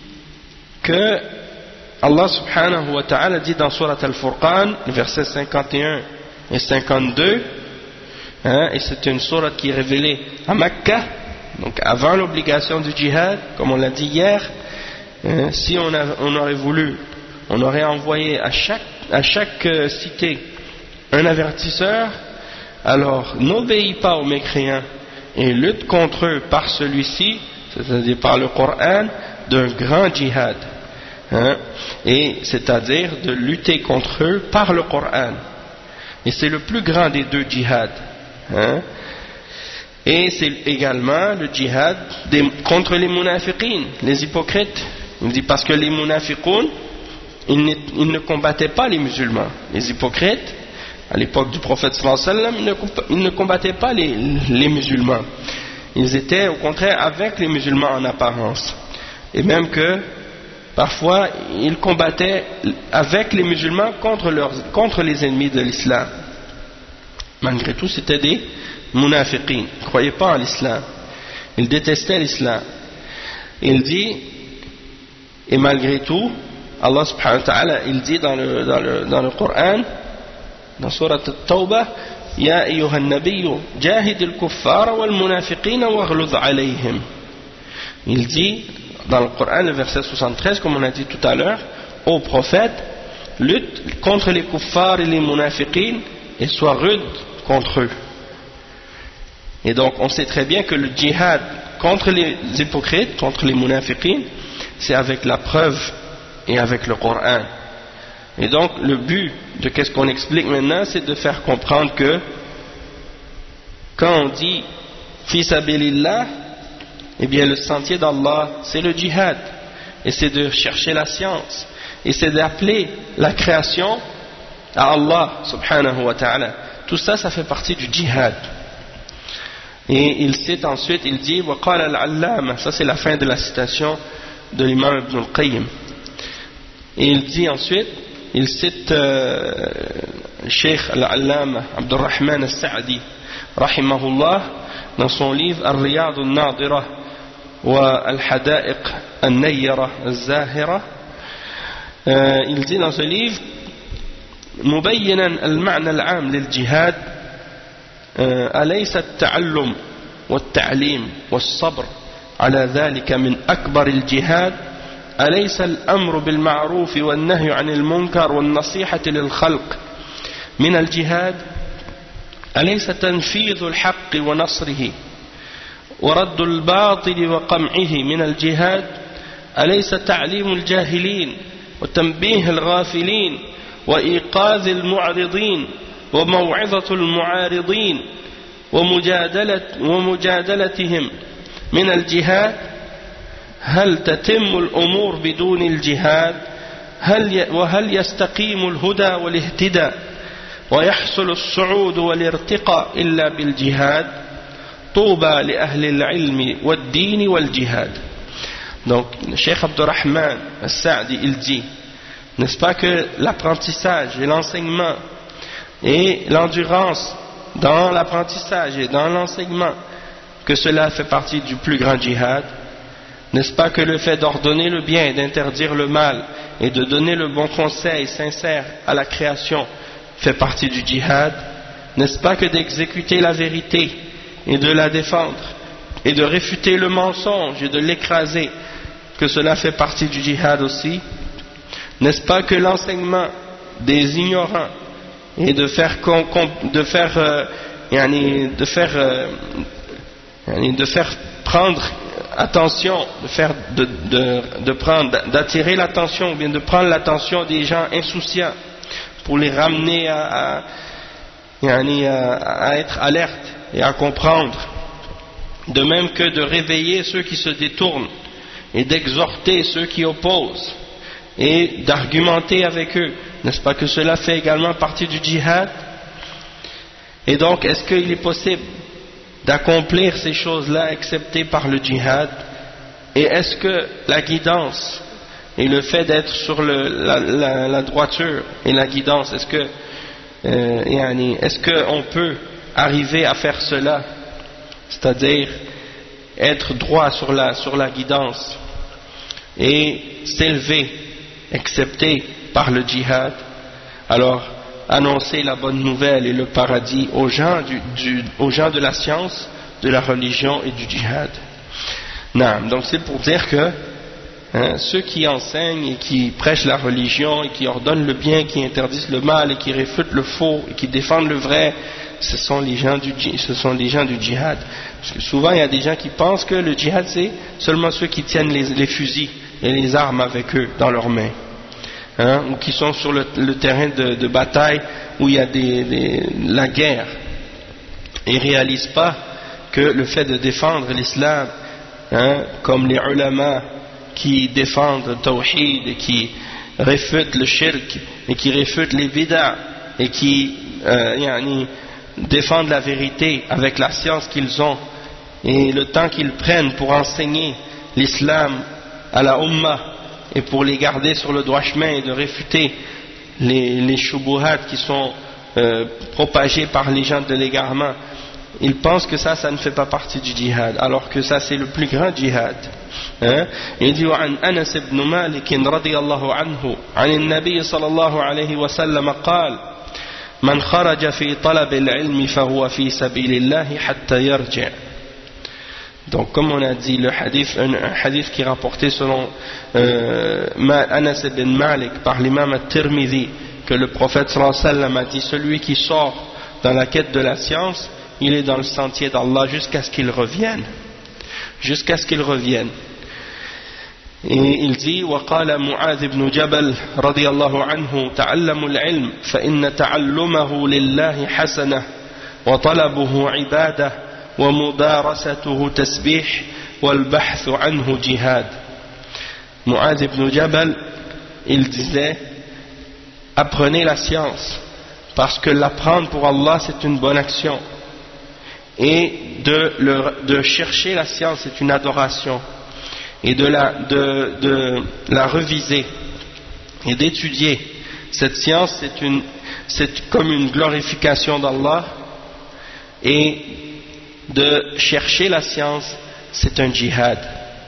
que Allah subhanahu wa ta'ala dit dans Surat al-Furqan, versets 51 et 52, hein, et c'est une sourate qui est révélée à Mecca, donc avant l'obligation du djihad, comme on l'a dit hier. Hein, si on aurait voulu, on aurait envoyé à chaque cité un avertisseur, alors n'obéis pas aux mécréants et lutte contre eux par celui-ci, c'est-à-dire par le Coran, d'un grand djihad, hein, et c'est-à-dire de lutter contre eux par le Coran, et c'est le plus grand des deux djihads, hein. Et c'est également le djihad contre les munafiqin, les hypocrites. Il dit parce que les munafiqun, ils ne combattaient pas les musulmans. Les hypocrites, à l'époque du prophète sallallahu alayhi wa sallam, ils ne combattaient pas les musulmans. Ils étaient au contraire avec les musulmans en apparence. Et même que parfois ils combattaient avec les musulmans contre les ennemis de l'islam. Malgré tout, c'était des munafiqin. Ils ne croyaient pas en l'islam. Ils détestaient l'islam. Il dit, et malgré tout, Allah subhanahu wa ta'ala, il dit dans le Coran, dans Surat At-Tawbah, Ya ayyuhan nabiyyu jahid al-kuffara wal munafiqina waghluz alayhim. Il dit dans le Coran, le verset 73, comme on a dit tout à l'heure, ô prophète, lutte contre les kuffars et les munafiqin et sois rude contre eux. Et donc on sait très bien que le djihad contre les hypocrites, contre les munafiqin, c'est avec la preuve et avec le Coran. Et donc le but de qu'est-ce qu'on explique maintenant, c'est de faire comprendre que quand on dit fi sabilillah, eh bien le sentier d'Allah c'est le djihad, et c'est de chercher la science, et c'est d'appeler la création à Allah subhanahu wa ta'ala. Tout ça, ça fait partie du djihad. Et il cite ensuite, il dit وقال العلامة, ça c'est la fin de la citation de l'imam Ibn al-Qayyim. Et il dit ensuite, il cite Cheikh Al-Allama Abdurrahman Al-Sa'di rahimahullah, dans son livre Al-Riyad Al-Nadira wa Al-Hada'iq Al-Nayyara Al-Zahira, il dit dans ce livre مبينا المعنى العام للجهاد أليس التعلم والتعليم والصبر على ذلك من أكبر الجهاد أليس الأمر بالمعروف والنهي عن المنكر والنصيحة للخلق من الجهاد أليس تنفيذ الحق ونصره ورد الباطل وقمعه من الجهاد أليس تعليم الجاهلين وتنبيه الغافلين وإيقاظ المعرضين وموعظة المعارضين ومجادلتهم من الجهاد هل تتم الأمور بدون الجهاد وهل يستقيم الهدى والاهتداء ويحصل الصعود والارتقاء إلا بالجهاد طوبى لأهل العلم والدين والجهاد. Donc Cheikh Abdurrahman Al-Sa'di il dit, n'est-ce pas que l'apprentissage et l'enseignement et l'endurance dans l'apprentissage et dans l'enseignement, que cela fait partie du plus grand djihad? N'est-ce pas que le fait d'ordonner le bien et d'interdire le mal et de donner le bon conseil sincère à la création fait partie du djihad? N'est-ce pas que d'exécuter la vérité et de la défendre et de réfuter le mensonge et de l'écraser, que cela fait partie du djihad aussi? N'est-ce pas que l'enseignement des ignorants et de faire prendre attention, d'attirer l'attention ou bien de prendre l'attention des gens insouciants pour les ramener à être alertes et à comprendre, de même que de réveiller ceux qui se détournent et d'exhorter ceux qui opposent et d'argumenter avec eux? N'est-ce pas que cela fait également partie du djihad? Et donc, est-ce qu'il est possible d'accomplir ces choses-là acceptées par le djihad? Et est-ce que la guidance et le fait d'être sur la droiture et la guidance, est-ce qu'on peut arriver à faire cela, c'est-à-dire être droit sur la guidance et s'élever, accepté par le djihad? Alors annoncer la bonne nouvelle et le paradis aux gens de la science, de la religion et du djihad. Donc c'est pour dire que ceux qui enseignent et qui prêchent la religion et qui ordonnent le bien, qui interdisent le mal et qui réfutent le faux et qui défendent le vrai, ce sont les gens du djihad. Parce que souvent il y a des gens qui pensent que le djihad c'est seulement ceux qui tiennent les fusils et les armes avec eux dans leurs mains, ou qui sont sur le terrain de bataille où il y a la guerre, et ils ne réalisent pas que le fait de défendre l'islam, comme les ulama qui défendent le tawhid et qui réfutent le shirk et qui réfutent les bid'a et qui défendent la vérité avec la science qu'ils ont et le temps qu'ils prennent pour enseigner l'islam à la ummah et pour les garder sur le droit chemin et de réfuter les shubuhat qui sont propagés par les gens de l'égarement, ils pensent que ça ne fait pas partie du djihad, alors que ça c'est le plus grand djihad. Il dit عن أنس بن مالك رضي الله عنه عن النبي صلى الله عليه وسلم قال من خرج في طلب العلم فهو في سبيل الله حتى يرجع. Donc comme on a dit, le hadith, un hadith qui est rapporté selon Anas ibn Malik par l'imam al-Tirmidhi, que le prophète sallallahu alayhi wa sallam a dit, celui qui sort dans la quête de la science, il est dans le sentier d'Allah jusqu'à ce qu'il revienne. Jusqu'à ce qu'il revienne. Et il dit, وقال معاذ بن جبل رضي الله عنه تعلموا العلم فإن تعلمه لله حسنة وطلبه عبادة ومدارسته تسبيح والبحث عنه جهاد. Mu'adh ibn Jabal, il disait, apprenez la science, parce que l'apprendre pour Allah c'est une bonne action, et de chercher la science c'est une adoration, et de la reviser et d'étudier cette science c'est comme une glorification d'Allah, et de chercher la science, c'est un djihad.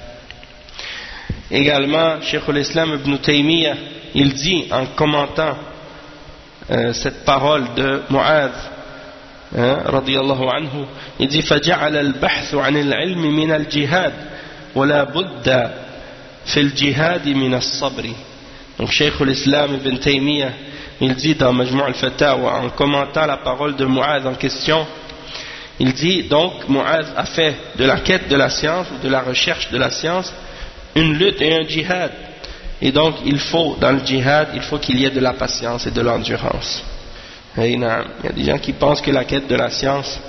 Également, Cheikh al-Islam ibn Taymiyyah, il dit en commentant cette parole de Mu'adh radiyallahu anhu, il dit فَجَعَلَ الْبَحْثُ عَنِ الْعِلْمِ مِنَ الْجِهَادِ وَلَا بُدَّ فِي الْجِهَادِ مِنَ الصَّبْرِ. Donc Cheikh al-Islam ibn Taymiyyah, il dit dans Majmu' al-Fatawa, en commentant la parole de Mu'adh en question, il dit donc Mu'adh a fait de la quête de la science, ou de la recherche de la science, une lutte et un djihad. Et donc il faut, dans le djihad, il faut qu'il y ait de la patience et de l'endurance. Et il y a des gens qui pensent que la quête de la science,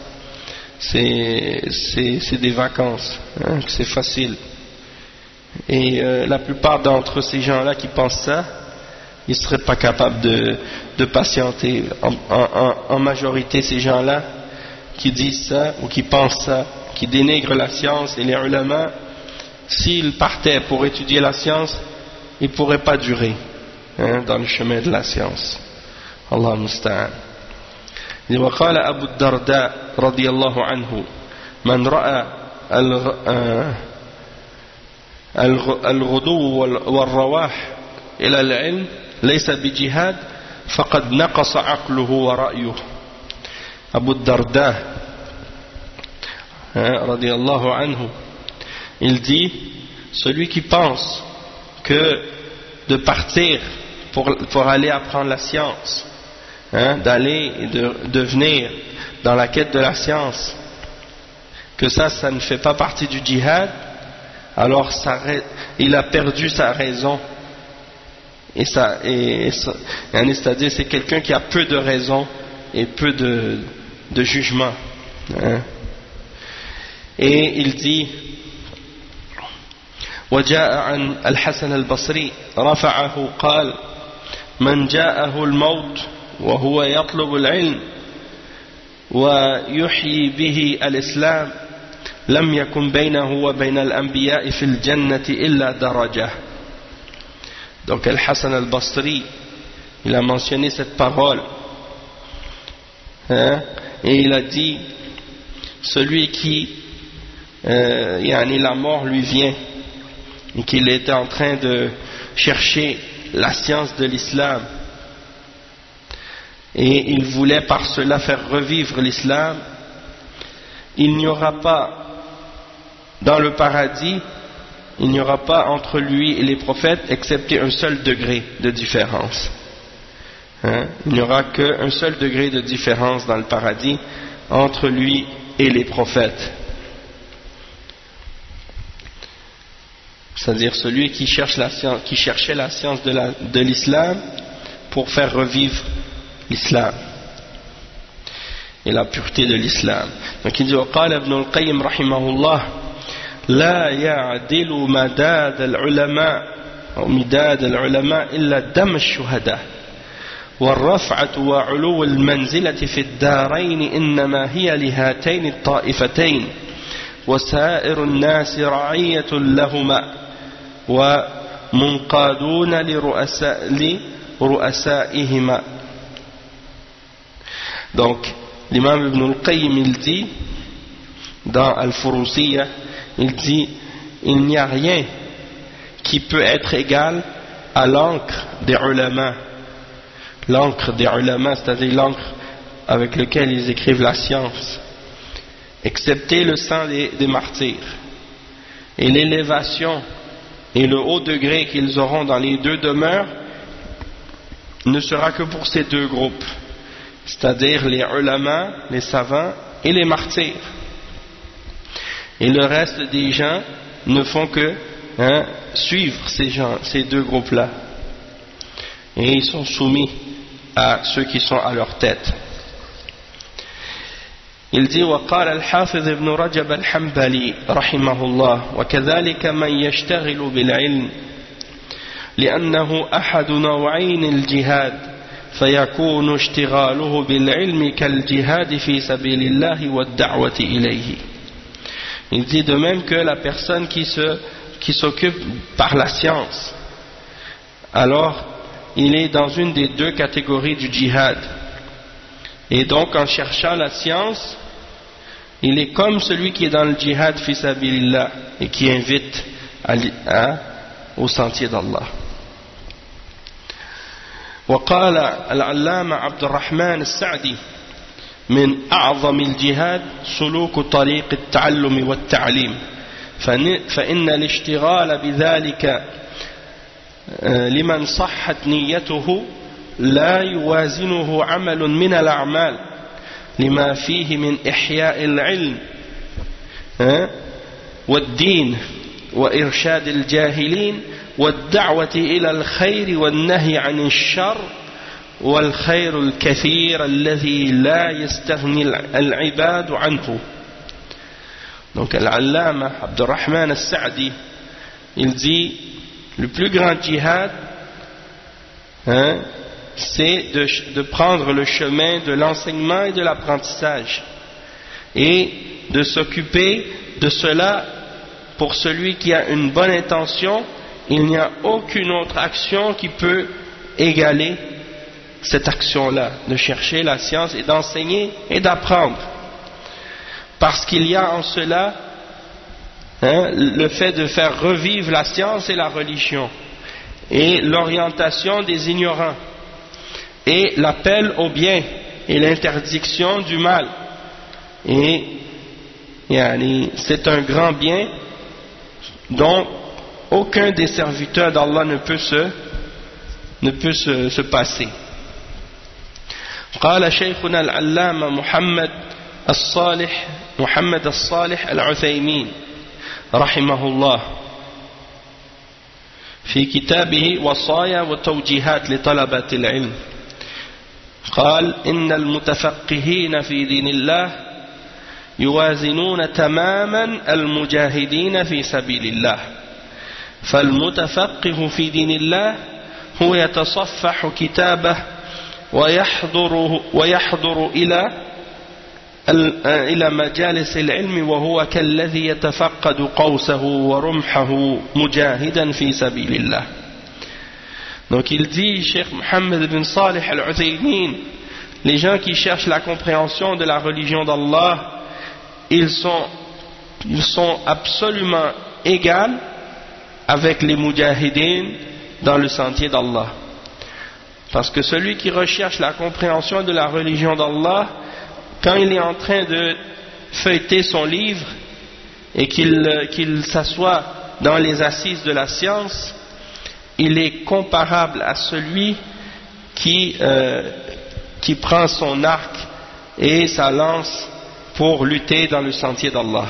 c'est des vacances, que c'est facile. Et la plupart d'entre ces gens-là qui pensent ça, ils ne seraient pas capables de patienter. En majorité, ces gens-là qui disent ça, ou qui pensent ça, qui dénigrent la science et les ulama, s'ils partaient pour étudier la science, ils ne pourraient pas durer dans le chemin de la science. Allah musta'an. وقال أبو الدرداء رضي الله عنه من رأى الغدو والرواح إلى العلم ليس بجهاد فقد نقص عقله ورأيه. Abu Darda radiyallahu anhu, il dit, celui qui pense que de partir pour aller apprendre la science, d'aller et de venir dans la quête de la science, que ça ne fait pas partie du djihad, alors il a perdu sa raison. C'est-à-dire c'est quelqu'un qui a peu de raison et peu de jugement. Et il dit وجاء عن الحسن البصري رفعه قال من جاءه الموت وهو يطلب العلم ويحيي به الإسلام لم يكن بينه وبين الأنبياء في الجنة إلا درجة. Donc Al-Hassan al-Basri, il a mentionné cette parole, et il a dit, celui qui la mort lui vient et qu'il était en train de chercher la science de l'islam et il voulait par cela faire revivre l'islam, il n'y aura pas dans le paradis, il n'y aura pas entre lui et les prophètes excepté un seul degré de différence. Il n'y aura qu'un seul degré de différence dans le paradis entre lui et les prophètes. C'est-à-dire celui qui cherchait la science de l'islam pour faire revivre l'islam et la pureté de l'islam. Donc il dit وقال ابن القيم رحمه الله لا يعدل مداد العلماء إلا دم الشهداء والرفعة وعلو المنزلة في الدارين إنما هي لهاتين الطائفتين وسائر الناس رعية لهما ومنقادون لرؤسائهما. Donc l'imam Ibn al-Qayyim il dit dans Al-Furusiyya, il dit il n'y a rien qui peut être égal à l'encre des ulama. L'encre des ulama, c'est-à-dire l'encre avec laquelle ils écrivent la science, excepté le sang des martyrs. Et l'élévation et le haut degré qu'ils auront dans les deux demeures ne sera que pour ces deux groupes, c'est-à-dire les ulama, les savants et les martyrs. Et le reste des gens ne font que suivre ces deux groupes-là. Et ils sont soumis à ceux qui sont à leur tête. Il dit وقال الحافظ ابن رجب الحنبلي رحمه الله وكذلك من يشتغل بالعلم لأنه أحد نوعين الجهاد فيكون اشتغاله بالعلم كالجهاد في سبيل الله والدعوة إليه. Il dit de même que la personne qui s'occupe par la science, alors il est dans une des deux catégories du djihad, Et donc en cherchant la science, il est comme celui qui est dans le djihad fi sabilillah et qui invite au sentier d'Allah. وقال العلامة عبد الرحمن السعدي من أعظم الجهاد سلوك طريق التعلم والتعليم فإن الاشتغال بذلك لمن صحت نيته لا يوازنه عمل من الأعمال لما فيه من إحياء العلم والدين وإرشاد الجاهلين والدعوة إلى الخير والنهي عن الشر والخير الكثير الذي لا يستغني العباد عنه. Donc Al-Allama Abdurrahman Al-Sa'di, il dit le plus grand djihad, c'est de prendre le chemin de l'enseignement et de l'apprentissage et de s'occuper de cela. Pour celui qui a une bonne intention, il n'y a aucune autre action qui peut égaler cette action-là, de chercher la science et d'enseigner et d'apprendre. Parce qu'il y a en cela le fait de faire revivre la science et la religion, et l'orientation des ignorants, et l'appel au bien, et l'interdiction du mal. Et c'est un grand bien dont aucun des serviteurs d'Allah ne peut se passer. قال شيخنا العلامة محمد الصالح العثيمين رحمه الله في كتابه وصايا وتوجيهات لطلبة العلم، قال إن المتفقهين في دين الله يوازنون تماما المجاهدين في سبيل الله، فالمتفقه في دين الله هو يتصفح كتابه ويحضر إلى مجالس العلم وهو كالذي يتفقد قوسه ورمحه مجاهدا في سبيل الله. Donc il dit, Cheikh Mohammed ibn Salih al-Uthaymin, les gens qui cherchent la compréhension de la religion d'Allah, ils sont absolument égaux avec les mujahideen dans le sentier d'Allah. Parce que celui qui recherche la compréhension de la religion d'Allah, quand il est en train de feuilleter son livre et qu'il s'assoit dans les assises de la science, il est comparable à celui qui prend son arc et sa lance pour lutter dans le sentier d'Allah.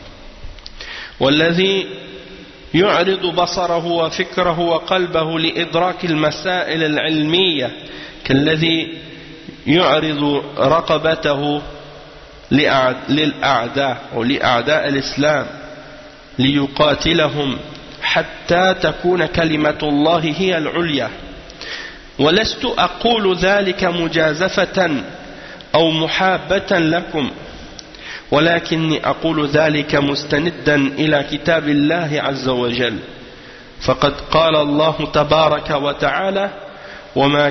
والذي يعرض بصره وفكره وقلبه لإدراك المسائل العلمية كالذي يعرض رقبته للأعداء ولأعداء الإسلام ليقاتلهم حتى تكون كلمة الله هي العليا. ولست أقول ذلك مجازفة أو محابة لكم، ولكني أقول ذلك مستندا إلى كتاب الله عز وجل، فقد قال الله تبارك وتعالى: وما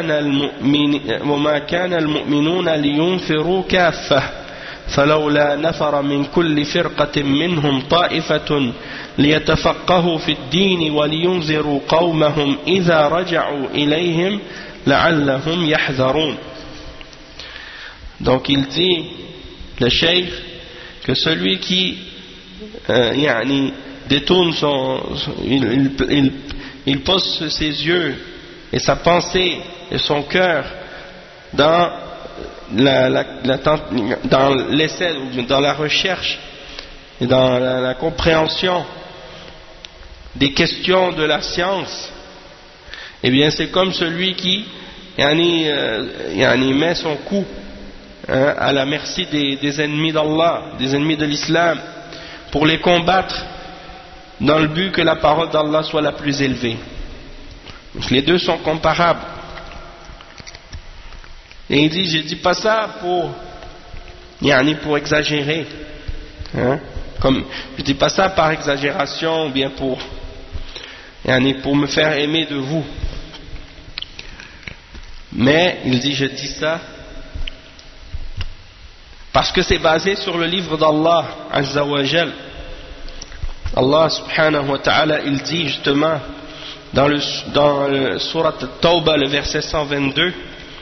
كان المؤمنون لينفروا كافة فلولا نفر من كل فرقة منهم طائفة ليتفقهوا في الدين ولينذروا قومهم إذا رجعوا إليهم لعلهم يحذرون. Donc il dit, le cheikh, que celui qui détourne il pose ses yeux et sa pensée et son cœur dans l'essai, dans la recherche et dans la compréhension des questions de la science, eh bien c'est comme celui qui met son cou à la merci des ennemis d'Allah, des ennemis de l'islam, pour les combattre dans le but que la parole d'Allah soit la plus élevée. Donc les deux sont comparables. Et il dit, je dis pas ça pour exagérer, comme je dis pas ça par exagération ou bien pour me faire aimer de vous. Mais il dit, je dis ça parce que c'est basé sur le livre d'Allah Azza wa Jal. Allah subhanahu wa ta'ala, il dit justement dans le Surat Tawbah, le verset 122,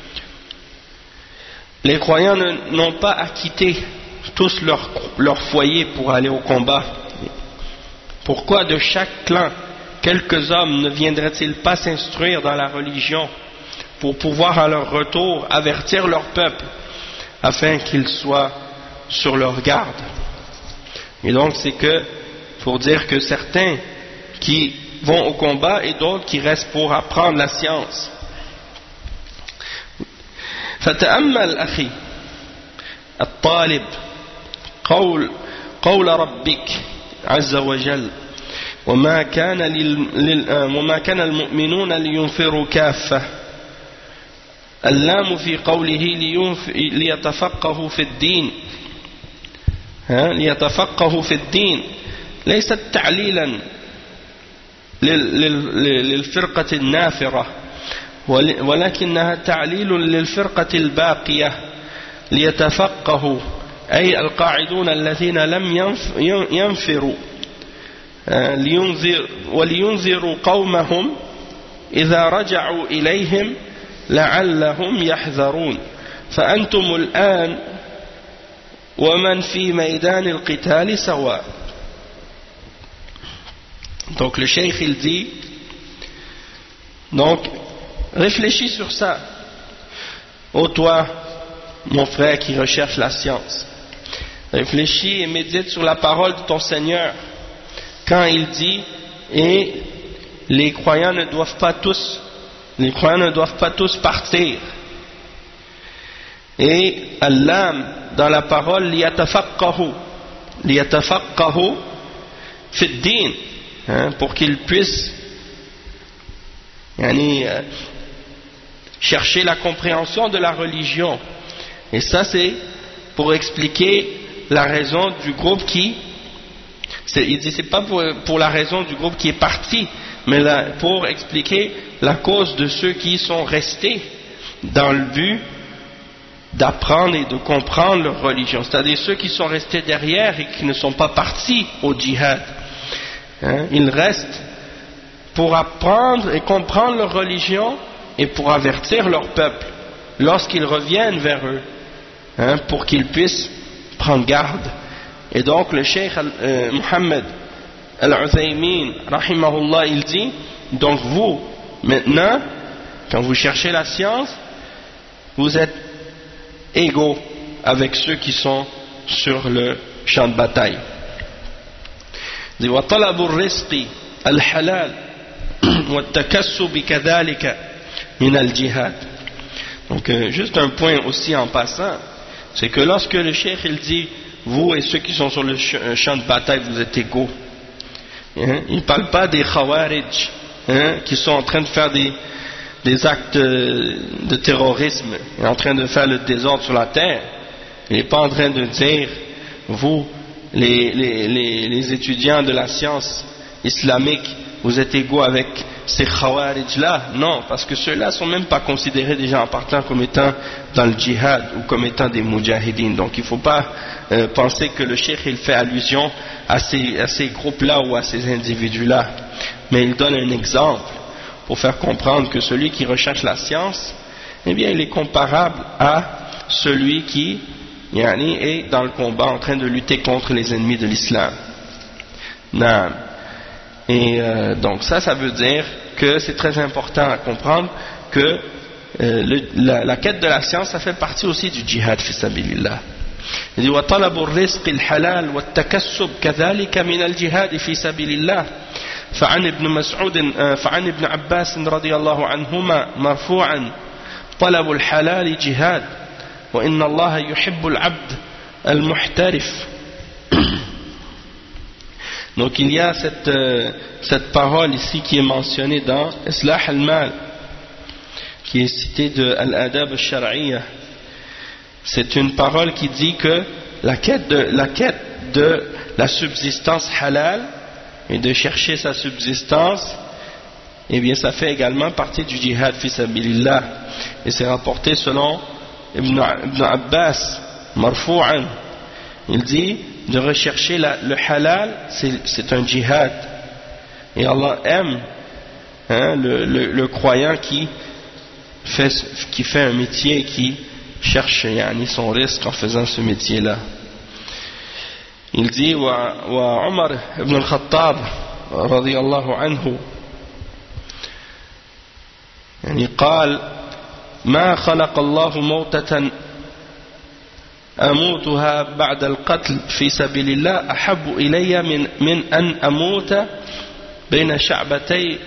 les croyants n'ont pas acquitté tous leur foyer pour aller au combat. Pourquoi de chaque clan quelques hommes ne viendraient-ils pas s'instruire dans la religion pour pouvoir à leur retour avertir leur peuple afin qu'ils soient sur leur garde? Et donc c'est que pour dire que certains qui vont au combat et d'autres qui restent pour apprendre la science. فتأمل أخي الطالب قول ربك عز وجل وما كان المؤمنون لينفروا كافة. اللام في قوله ليتفقهوا في الدين، ليتفقهوا في الدين ليست تعليلا للفرقة النافرة، ولكنها تعليل للفرقة الباقية. ليتفقهوا أي القاعدون الذين لم ينفروا ولينذروا قومهم إذا رجعوا إليهم لعلهم يحذرون. فأنتم الآن ومن في ميدان القتال سواء. Donc le cheikh il dit, donc réfléchis sur ça, ô toi mon frère qui recherche la science, réfléchis et médite sur la parole de ton Seigneur quand il dit, et les croyants ne doivent pas tous partir. Et Allah dans la parole liyatafaqahu fi ddin, pour qu'ils puissent chercher la compréhension de la religion. Et ça c'est pour expliquer la raison du groupe il dit c'est pas pour la raison du groupe qui est parti, mais pour expliquer la cause de ceux qui sont restés dans le but d'apprendre et de comprendre leur religion, c'est-à-dire ceux qui sont restés derrière et qui ne sont pas partis au djihad. Ils restent pour apprendre et comprendre leur religion et pour avertir leur peuple lorsqu'ils reviennent vers eux, pour qu'ils puissent prendre garde. Et donc le cheikh Muhammad al-Uthaymin rahimahullah, il dit, donc vous maintenant quand vous cherchez la science, vous êtes égaux avec ceux qui sont sur le champ de bataille. وطلب الرزق الحلال والتكسب كذلك من الجهاد. Donc juste un point aussi en passant, c'est que lorsque le cheikh il dit vous et ceux qui sont sur le champ de bataille vous êtes égaux, il ne parle pas des khawarij qui sont en train de faire des actes de terrorisme et en train de faire le désordre sur la terre. Il n'est pas en train de dire vous les étudiants de la science islamique vous êtes égaux avec ces khawarij là. Non, parce que ceux-là ne sont même pas considérés déjà en partant comme étant dans le djihad ou comme étant des mujahideen. Donc il ne faut pas penser que le cheikh il fait allusion à ces groupes-là ou à ces individus-là, mais il donne un exemple pour faire comprendre que celui qui recherche la science, eh bien il est comparable à celui qui est dans le combat en train de lutter contre les ennemis de l'islam. Et donc ça veut dire que c'est très important à comprendre que la quête de la science, ça fait partie aussi du djihad fi sabilillah. Il dit وطلب الرزق الحلال والتكسب كذلك من الجهاد في سبيل الله. فعن ابن عباس رضي الله عنهما مرفوعا طلب الحلال جهاد وإن الله يحب العبد المحترف. Donc il y a cette parole ici qui est mentionnée dans Islah al-Mal, qui est citée de Al-Adab al-Shar'iyya. C'est une parole qui dit que la quête de la subsistance halal et de chercher sa subsistance, eh bien ça fait également partie du djihad fi sabilillah. Et c'est rapporté selon Ibn Abbas marfou'an. Il dit de rechercher le halal, c'est un djihad. Et Allah aime le croyant qui fait un métier, qui cherche son risque en faisant ce métier-là. Il dit wa Omar ibn al-Khattab radiyallahu anhu قال ما خلق الله موتة أموتها بعد القتل في سبيل الله أحب إلي من أن أموت بين شعبتي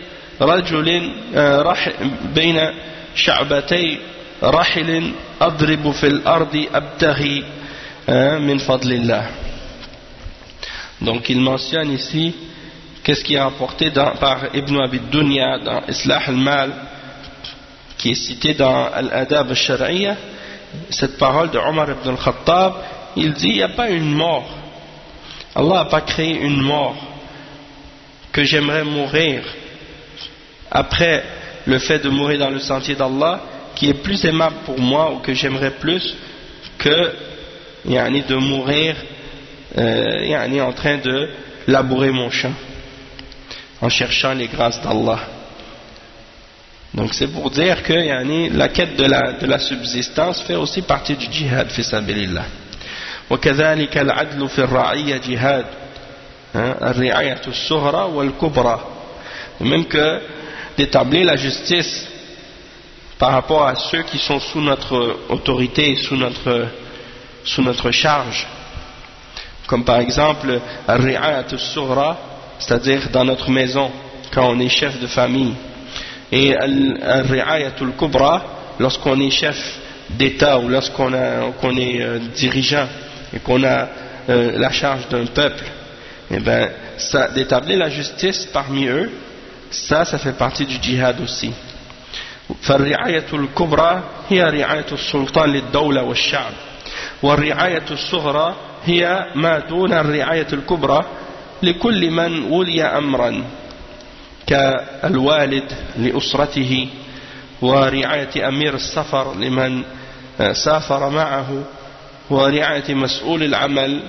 رحل أضرب في الأرض أبتغي من فضل الله. Donc il mentionne ici qu'est-ce qui est rapporté par Ibn Abi Dunya dans Islah al-Mal, qui est cité dans Al-Adab al-Shar'iyya. Cette parole de Omar ibn al-Khattab, il dit il n'y a pas une mort, Allah n'a pas créé une mort que j'aimerais mourir après le fait de mourir dans le sentier d'Allah, qui est plus aimable pour moi, ou que j'aimerais plus que de mourir en train de labourer mon champ en cherchant les grâces d'Allah. Donc c'est pour dire que la quête de la subsistance fait aussi partie du djihad fi sabilillah. وكذلك العدل في الرعية جهاد الرعاية الصغرى والكبرى. Même que d'établir la justice par rapport à ceux qui sont sous notre autorité, sous notre charge, comme par exemple الرعاية الصغرى, c'est-à-dire dans notre maison quand on est chef de famille, et al-ri'ayatul kubra lorsqu'on est chef d'État ou lorsqu'on est dirigeant et qu'on a la charge d'un peuple, et ben ça, d'établir la justice parmi eux, ça fait partie du djihad aussi. فالرعاية الكبرى هي رعاية السلطان للدولة والشعب والرعاية الصغرى هي ما دون الرعاية الكبرى لكل من ولي أمرا كالوالد لأسرته ورعاية أمير السفر لمن سافر معه ورعاية مسؤول العمل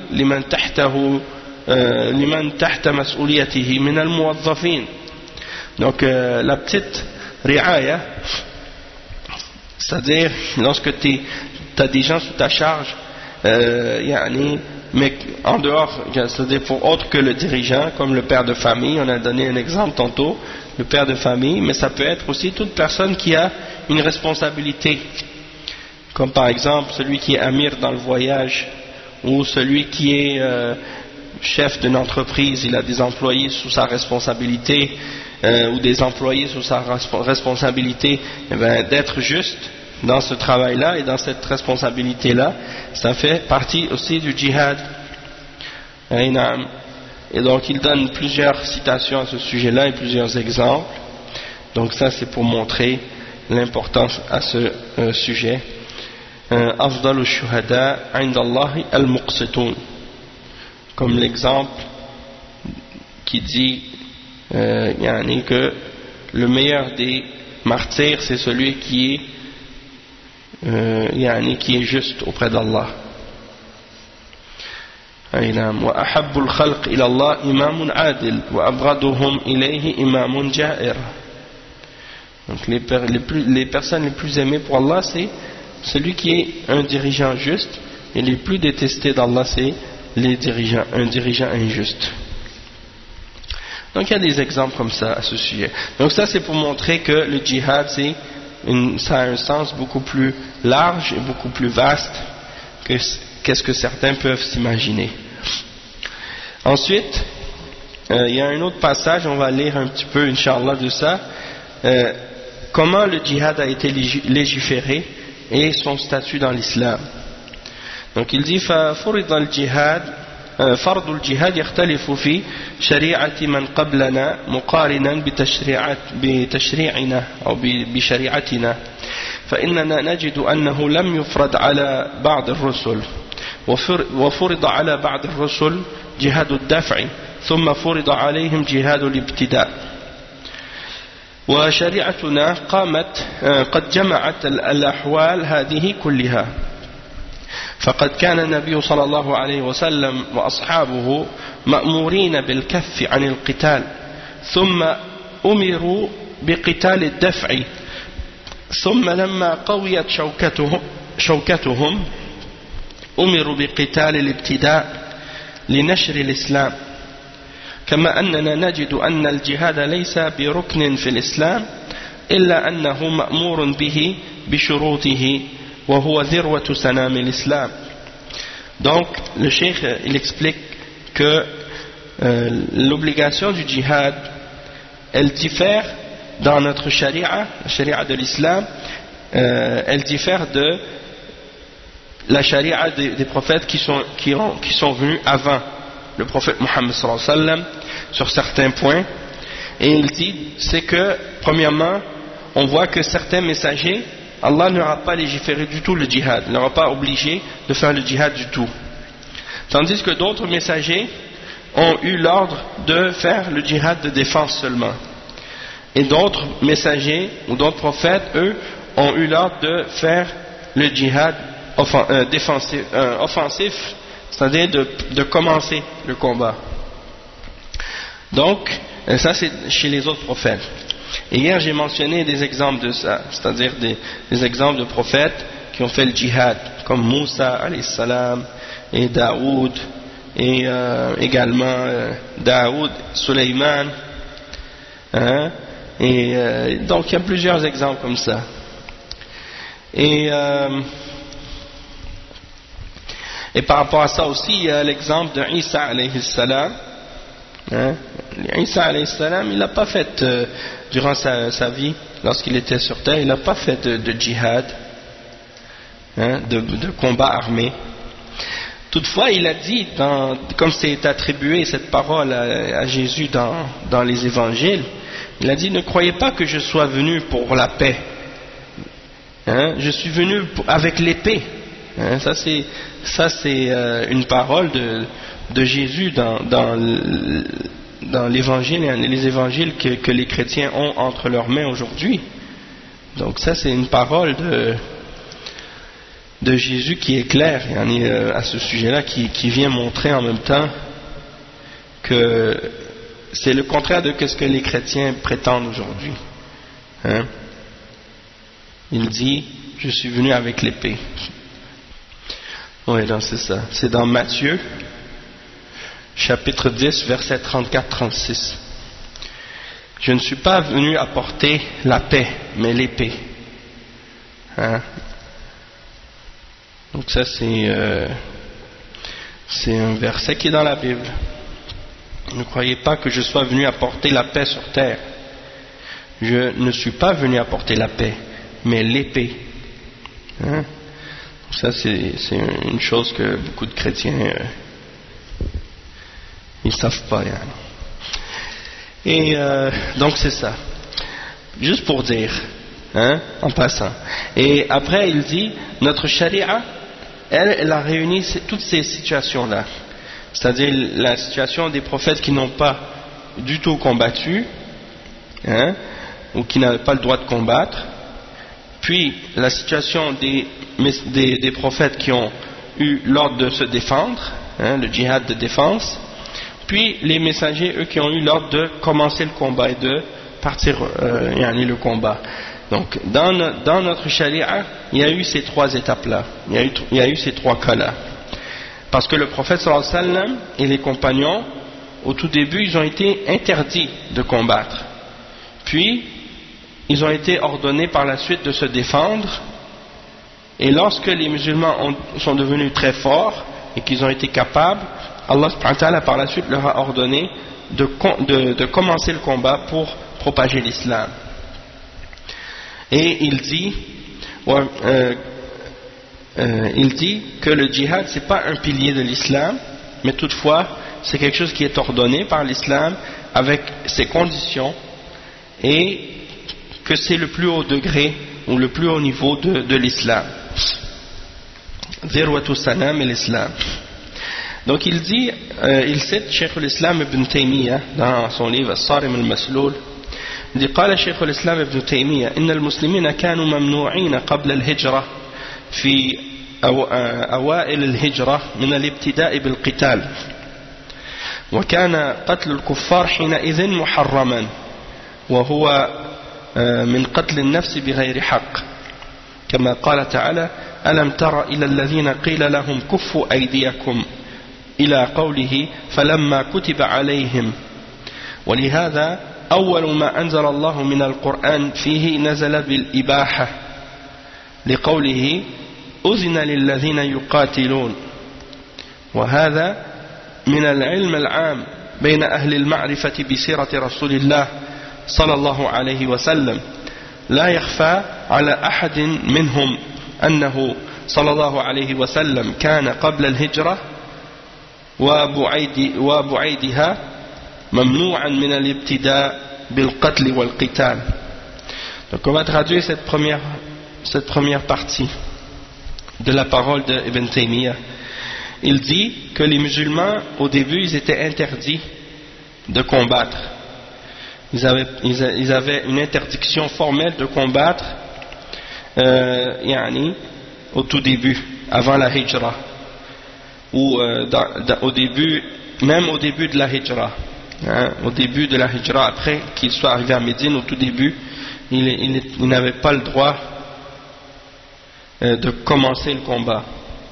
لمن تحت مسؤوليته من الموظفين. Donc la petite ri'aya, c'est-à-dire lorsque tu as des gens sous ta charge, mais en dehors, c'est-à-dire pour autre que le dirigeant, comme le père de famille, on a donné un exemple tantôt, le père de famille, mais ça peut être aussi toute personne qui a une responsabilité, comme par exemple celui qui est amir dans le voyage, ou celui qui est chef d'une entreprise, il a des employés sous sa responsabilité, ou des employés sous sa responsabilité, et bien, d'être juste dans ce travail-là et dans cette responsabilité-là, ça fait partie aussi du djihad. Et donc il donne plusieurs citations à ce sujet-là et plusieurs exemples. Donc ça c'est pour montrer l'importance à ce sujet. Afdalu shuhada indallahi al-muqsitun, comme l'exemple qui dit que le meilleur des martyrs c'est celui qui est juste auprès d'Allah. وأحب الخلق إلى الله إمام عادل وأبغضهم إليه إمام جائر. Donc les personnes les plus aimées pour Allah c'est celui qui est un dirigeant juste, et les plus détestés d'Allah c'est un dirigeant injuste. Donc il y a des exemples comme ça à ce sujet. Donc ça c'est pour montrer que le djihad ça a un sens beaucoup plus large et beaucoup plus vaste que qu'est-ce que certains peuvent s'imaginer. Ensuite, il y a un autre passage, on va lire un petit peu, Inch'Allah, de ça. Comment le djihad a été légiféré et son statut dans l'islam. Donc il dit فَفُرِضَ الْجِهَادِ فرض الجهاد يختلف في شريعة من قبلنا مقارنا بتشريعنا أو بشريعتنا، فإننا نجد أنه لم يفرض على بعض الرسل، وفرض على بعض الرسل جهاد الدفع، ثم فرض عليهم جهاد الابتداء. وشريعتنا قامت قد جمعت الأحوال هذه كلها، فقد كان النبي صلى الله عليه وسلم وأصحابه مأمورين بالكف عن القتال ثم أمروا بقتال الدفع ثم لما قويت شوكتهم أمروا بقتال الابتداء لنشر الإسلام كما أننا نجد أن الجهاد ليس بركن في الإسلام إلا أنه مأمور به بشروطه وهو ذروة سنام الإسلام. Donc le cheikh il explique que l'obligation du djihad elle diffère dans notre sharia, la sharia de l'islam, elle diffère de la sharia des prophètes qui sont venus avant le prophète Mohammed sallallahu alayhi wa sallam sur certains points. Et il dit, c'est que premièrement on voit que certains messagers, Allah n'aura pas légiféré du tout le djihad, il n'aura pas obligé de faire le djihad du tout, tandis que d'autres messagers ont eu l'ordre de faire le djihad de défense seulement, et d'autres messagers ou d'autres prophètes, eux, ont eu l'ordre de faire le djihad offensif, c'est-à-dire de commencer le combat. Donc ça c'est chez les autres prophètes. Et hier j'ai mentionné des exemples de ça, c'est-à-dire des exemples de prophètes qui ont fait le djihad, comme Moussa alayhi salam et Daoud, et également Daoud, Sulayman, hein, et donc il y a plusieurs exemples comme ça. Et par rapport à ça aussi, il y a l'exemple de Isa alayhi salam. Hein? Isa alayhi salam, il n'a pas fait durant sa vie, lorsqu'il était sur terre, il n'a pas fait de djihad, hein, de combat armé. Toutefois, il a dit, comme c'est attribué cette parole à Jésus dans les évangiles, il a dit, ne croyez pas que je sois venu pour la paix, hein, je suis venu avec l'épée. Hein, ça c'est une parole de Jésus dans l'évangile et les évangiles que les chrétiens ont entre leurs mains aujourd'hui. Donc ça c'est une parole de Jésus qui est claire à ce sujet-là, qui vient montrer en même temps que c'est le contraire de ce que les chrétiens prétendent aujourd'hui. Hein? Il dit, je suis venu avec l'épée. Oui, c'est ça. C'est dans Matthieu, chapitre 10, versets 34-36. Je ne suis pas venu apporter la paix, mais l'épée. Hein? Donc ça, c'est un verset qui est dans la Bible. Ne croyez pas que je sois venu apporter la paix sur terre. Je ne suis pas venu apporter la paix, mais l'épée. Hein? Ça, c'est une chose que beaucoup de chrétiens ils savent pas. Hein. Et donc c'est ça. Juste pour dire, hein, en passant. Et après il dit, notre charia, elle a réuni toutes ces situations-là. C'est-à-dire la situation des prophètes qui n'ont pas du tout combattu, hein, ou qui n'avaient pas le droit de combattre. Puis la situation des prophètes qui ont eu l'ordre de se défendre, hein, le djihad de défense. Puis les messagers, eux, qui ont eu l'ordre de commencer le combat et de partir le combat. Donc dans notre charia, il y a eu ces trois étapes-là, il y a eu ces trois cas-là. Parce que le prophète sallallahu alayhi wa sallam et les compagnons, au tout début, ils ont été interdits de combattre. Puis ils ont été ordonnés par la suite de se défendre. Et lorsque les musulmans sont devenus très forts et qu'ils ont été capables, Allah subhanahu wa ta'ala par la suite leur a ordonné de commencer le combat pour propager l'islam. Et il dit que le djihad c'est pas un pilier de l'islam, mais toutefois c'est quelque chose qui est ordonné par l'islam avec ses conditions, et que c'est le plus haut degré ou le plus haut niveau de l'islam. Zirwatu sanam et l'islam. Donc il dit, il cite Cheikh al-Islam ibn Taymiyyah dans son livre As-Sarim al-Masloul. Il dit, قال شيخ الإسلام ابن تيمية إن المسلمين كانوا ممنوعين قبل الهجرة في أوائل الهجرة من الابتداء بالقتال وكان قتل الكفار حينئذ محرما وهو من قتل النفس بغير حق كما قال تعالى ألم تر إلى الذين قيل لهم كفوا أيديكم إلى قوله فلما كتب عليهم ولهذا أول ما أنزل الله من القرآن فيه نزل بالإباحة لقوله أذن للذين يقاتلون وهذا من العلم العام بين أهل المعرفة بسيرة رسول الله صلى الله عليه وسلم لا يخفى على أحد منهم أنه صلى الله عليه وسلم كان قبل الهجرة وبعيدها ممنوعا من الابتداء بالقتل والقتال. Donc on va traduire cette première partie de la parole de Ibn Taymiyyah. Il dit que les musulmans au début ils étaient interdits de combattre. Ils avaient une interdiction formelle de combattre au tout début, avant la hijra, ou au début, même au début de la hijra, au début de la hijra, après qu'il soit arrivé à Médine, au tout début, il n'avait pas le droit de commencer le combat.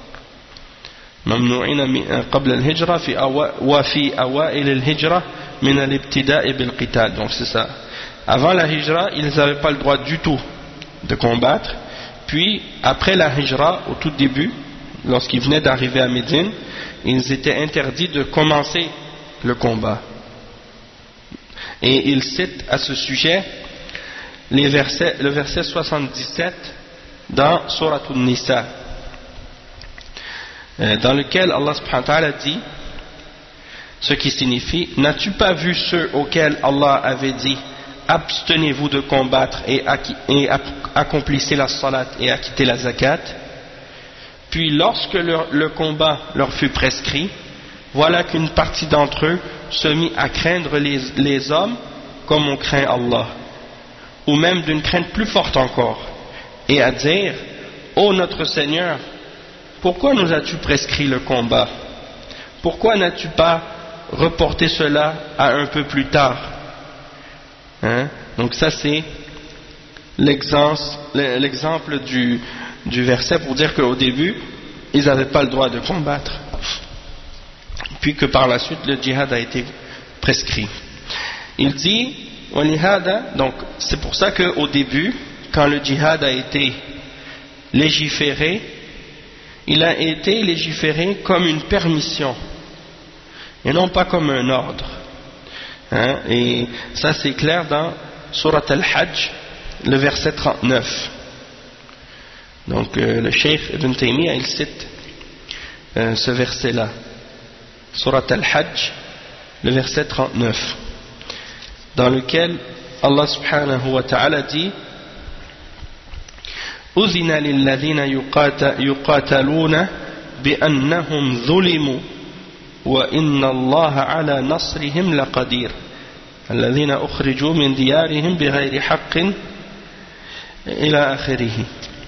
ممنوعين قبل الهجرة وفي أوائل الهجرة من الابتداء بالقتال. Donc c'est ça. Avant la hijra, ils n'avaient pas le droit du tout de combattre. Puis après la hijra, au tout début, lorsqu'ils venaient d'arriver à Médine, ils étaient interdits de commencer le combat. Et il cite à ce sujet le verset 77 dans Surat An-Nisa, dans lequel Allah subhanahu wa ta'ala dit, ce qui signifie: n'as-tu pas vu ceux auxquels Allah avait dit abstenez-vous de combattre et accomplissez la salat et acquittez la zakat, puis lorsque le combat leur fut prescrit, voilà qu'une partie d'entre eux se mit à craindre les hommes comme on craint Allah, ou même d'une crainte plus forte encore, et à dire: ô notre Seigneur, pourquoi nous as-tu prescrit le combat? Pourquoi n'as-tu pas reporté cela à un peu plus tard? Donc ça c'est l'exemple du verset pour dire qu'au début ils n'avaient pas le droit de combattre, puis que par la suite le djihad a été prescrit. Il dit donc c'est pour ça qu'au début, quand le djihad a été légiféré, il a été légiféré comme une permission et non pas comme un ordre. Et ça c'est clair dans Surat Al-Hajj, le verset 39. Donc le Cheikh Ibn Taymiyyah il cite ce verset là, Surat Al-Hajj, le verset 39, dans lequel Allah subhanahu wa ta'ala dit: أذن للذين يقاتلون بأنهم ظلموا وإن الله على نصرهم لقدير الذين أخرجوا من ديارهم بغير حق إلى آخره.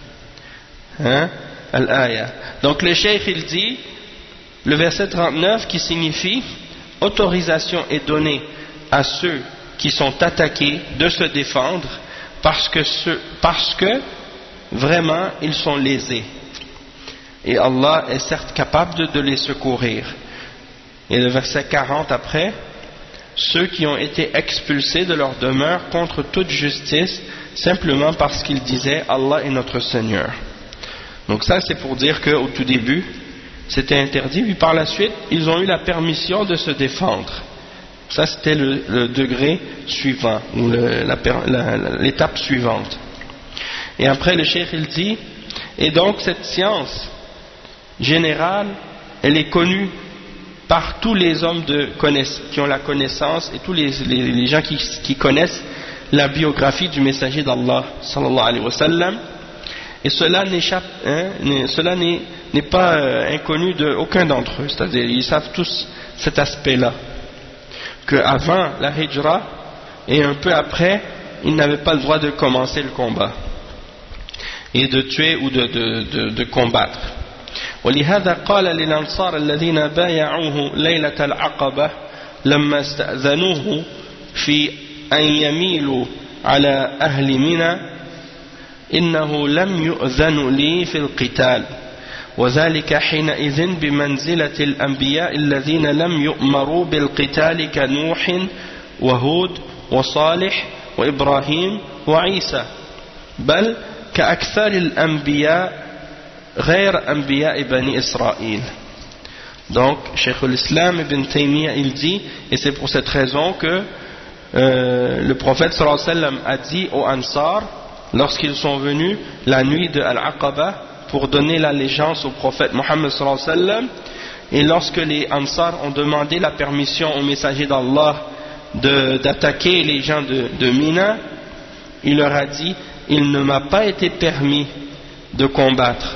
الآية. Donc le cheikh il dit, le verset 39 qui signifie: autorisation est donnée à ceux qui sont attaqués de se défendre parce que vraiment ils sont lésés et Allah est certes capable de les secourir. Et le verset 40 après: ceux qui ont été expulsés de leur demeure contre toute justice simplement parce qu'ils disaient Allah est notre Seigneur. Donc ça c'est pour dire qu'au tout début c'était interdit, puis par la suite ils ont eu la permission de se défendre. Ça c'était le degré suivant, ou l'étape suivante. Et après le cheikh il dit: et donc cette science générale elle est connue par tous les hommes qui ont la connaissance, et tous les gens qui connaissent la biographie du messager d'Allah sallallahu alayhi wa sallam, et cela n'est pas inconnu d'aucun d'entre eux, c'est-à-dire ils savent tous cet aspect-là, qu'avant la hijra et un peu après ils n'avaient pas le droit de commencer le combat et de tuer ou de combattre. ولهذا قال للأنصار الذين بايعوه ليلة العقبة لما استأذنوه في أن يميلوا على أهل منى إنه لم يؤذن لي في القتال وذلك حينئذ بمنزلة الأنبياء الذين لم يؤمروا بالقتال كنوح وهود وصالح وإبراهيم وعيسى بل كأكثر الأنبياء غير أنبياء بني إسرائيل. Donc, Cheikh l'Islam Ibn Taymiyyah il dit, et c'est pour cette raison que le prophète sallallahu alayhi wa sallam a dit aux Ansar lorsqu'ils sont venus la nuit de Al-Aqaba pour donner l'allégeance au prophète Mohammed sallallahu alayhi wa sallam, et lorsque les Ansar ont demandé la permission au messager d'Allah d'attaquer les gens de Mina, il leur a dit: il ne m'a pas été permis de combattre.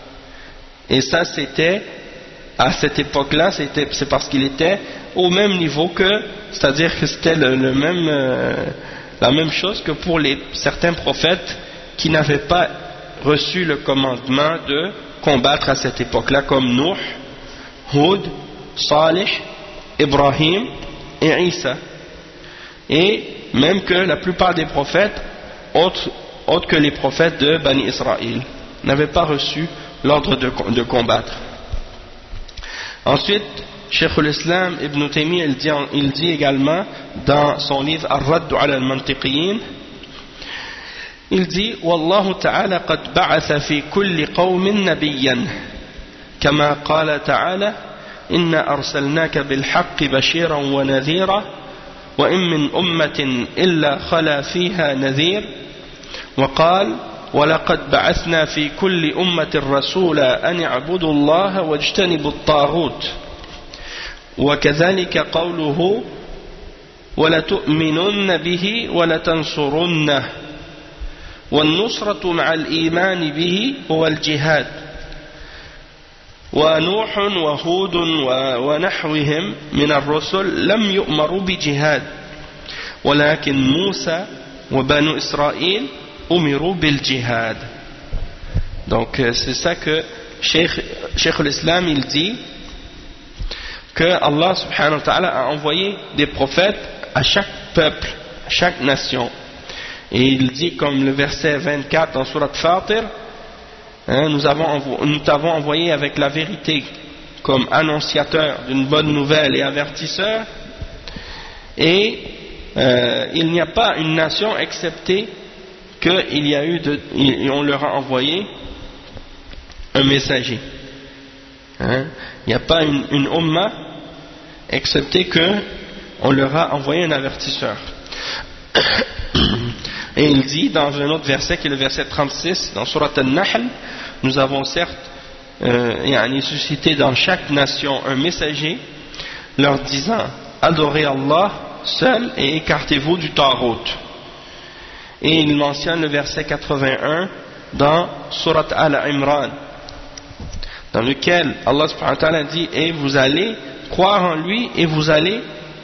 Et ça c'était, à cette époque-là, c'est parce qu'il était au même niveau que, c'est-à-dire que c'était la même chose que pour certains prophètes qui n'avaient pas reçu le commandement de combattre à cette époque-là, comme Nuh, Hud, Salih, Ibrahim et Isa. Et même que la plupart des prophètes, autres que les prophètes de Bani Israël, n'avaient pas reçu l'ordre de combattre. Ensuite, Cheikh l'Islam Ibn Taymiyyah il dit également dans son livre Ar-Radd ala al-Mantiqiyin, il dit: Wallahu ta'ala qad ba'atha fi kulli qawmin nabiyyan kama qala ta'ala inna arsalnaka bil haqqi bashiran wa nadhira wa in min ummatin illa khala fiha nadhir wa qala ولقد بعثنا في كل أمة رسولا أن اعبدوا الله واجتنبوا الطاغوت وكذلك قوله ولتؤمنن به ولتنصرنه والنصرة مع الإيمان به هو الجهاد ونوح وهود ونحوهم من الرسل لم يؤمروا بجهاد ولكن موسى وبنو إسرائيل umiru bil jihad. Donc c'est ça que Cheikh l'Islam il dit, que Allah subhanahu wa ta'ala a envoyé des prophètes à chaque peuple, à chaque nation. Et il dit, comme le verset 24 dans Surat Fatir, nous t'avons envoyé avec la vérité comme annonciateur d'une bonne nouvelle et avertisseur, et il n'y a pas une nation excepté on leur a envoyé un messager. Il n'y a pas une umma excepté qu'on leur a envoyé un avertisseur. Et il dit dans un autre verset qui est le verset 36 dans Surat An-Nahl, nous avons certes suscité dans chaque nation un messager leur disant: adorez Allah seul et écartez-vous du Taghut. Et il mentionne le verset 81 dans Surat Al-Imran, dans lequel Allah subhanahu wa ta'ala dit: et vous allez croire en lui et vous allez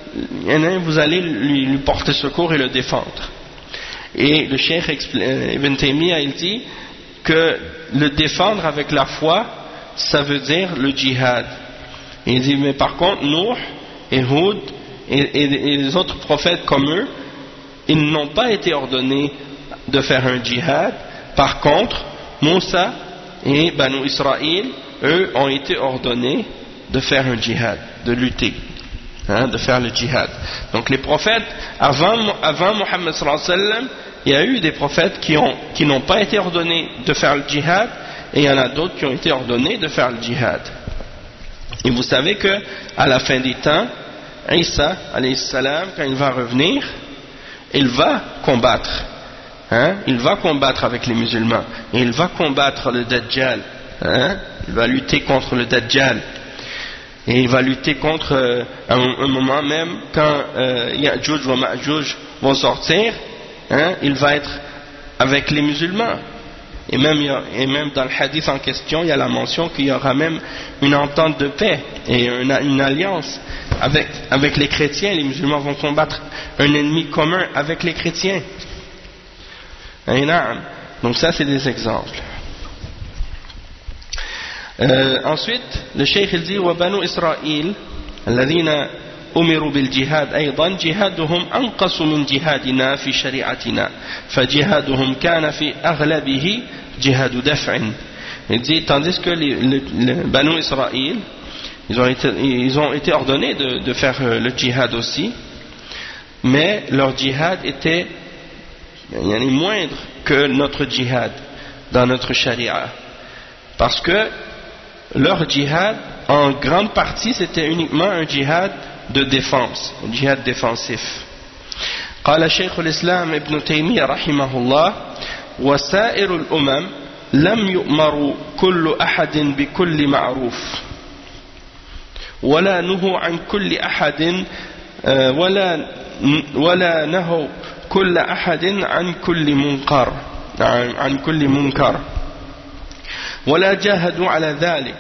lui porter secours et le défendre. Et le Cheikh Ibn Taymiyyah il dit que le défendre avec la foi, ça veut dire le djihad. Et il dit: mais par contre Nuh et Hud et les autres prophètes comme eux, ils n'ont pas été ordonnés de faire un djihad. Par contre, Moussa et Banu Israël, eux, ont été ordonnés de faire un djihad, de lutter, de faire le djihad. Donc les prophètes, avant Mohammed sallallahu alayhi wa sallam, il y a eu des prophètes qui n'ont pas été ordonnés de faire le djihad, et il y en a d'autres qui ont été ordonnés de faire le djihad. Et vous savez que à la fin des temps, Isa alayhi salam, quand il va revenir, il va combattre, il va combattre avec les musulmans, et il va combattre le Dajjal, il va lutter contre le Dajjal, et il va lutter contre, un moment même, quand Ya'juj wa Ma'juj vont sortir, il va être avec les musulmans. Et même dans le hadith en question, il y a la mention qu'il y aura même une entente de paix et une alliance avec les chrétiens. Les musulmans vont combattre un ennemi commun avec les chrétiens. Donc ça c'est des exemples. Ensuite, le cheikh il dit وبنو إسرائيل الذين أمروا بالجهاد أيضا جهادهم أنقص من جهادنا في شريعتنا فجهادهم كان في أغلبه جهاد دفع. Il dit tandis que les Banu Israël ils ont été ordonnés de faire le djihad aussi, mais leur djihad était moindre que notre djihad dans notre charia, parce que leur djihad en grande partie c'était uniquement un djihad de défense, un djihad défensif. قال شيخ الإسلام ابن تيمية رحمه الله وسائر الأمم لم يؤمر كل أحد بكل معروف ولا نهوا عن كل أحد ولا نهوا كل أحد عن كل منكر ولا جاهدوا على ذلك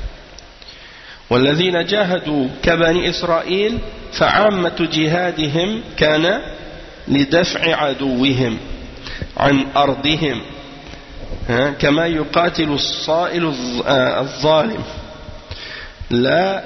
والذين جاهدوا كبني إسرائيل فعامة جهادهم كان لدفع عدوهم عن أرضهم كما يقاتل الصائل الظالم لا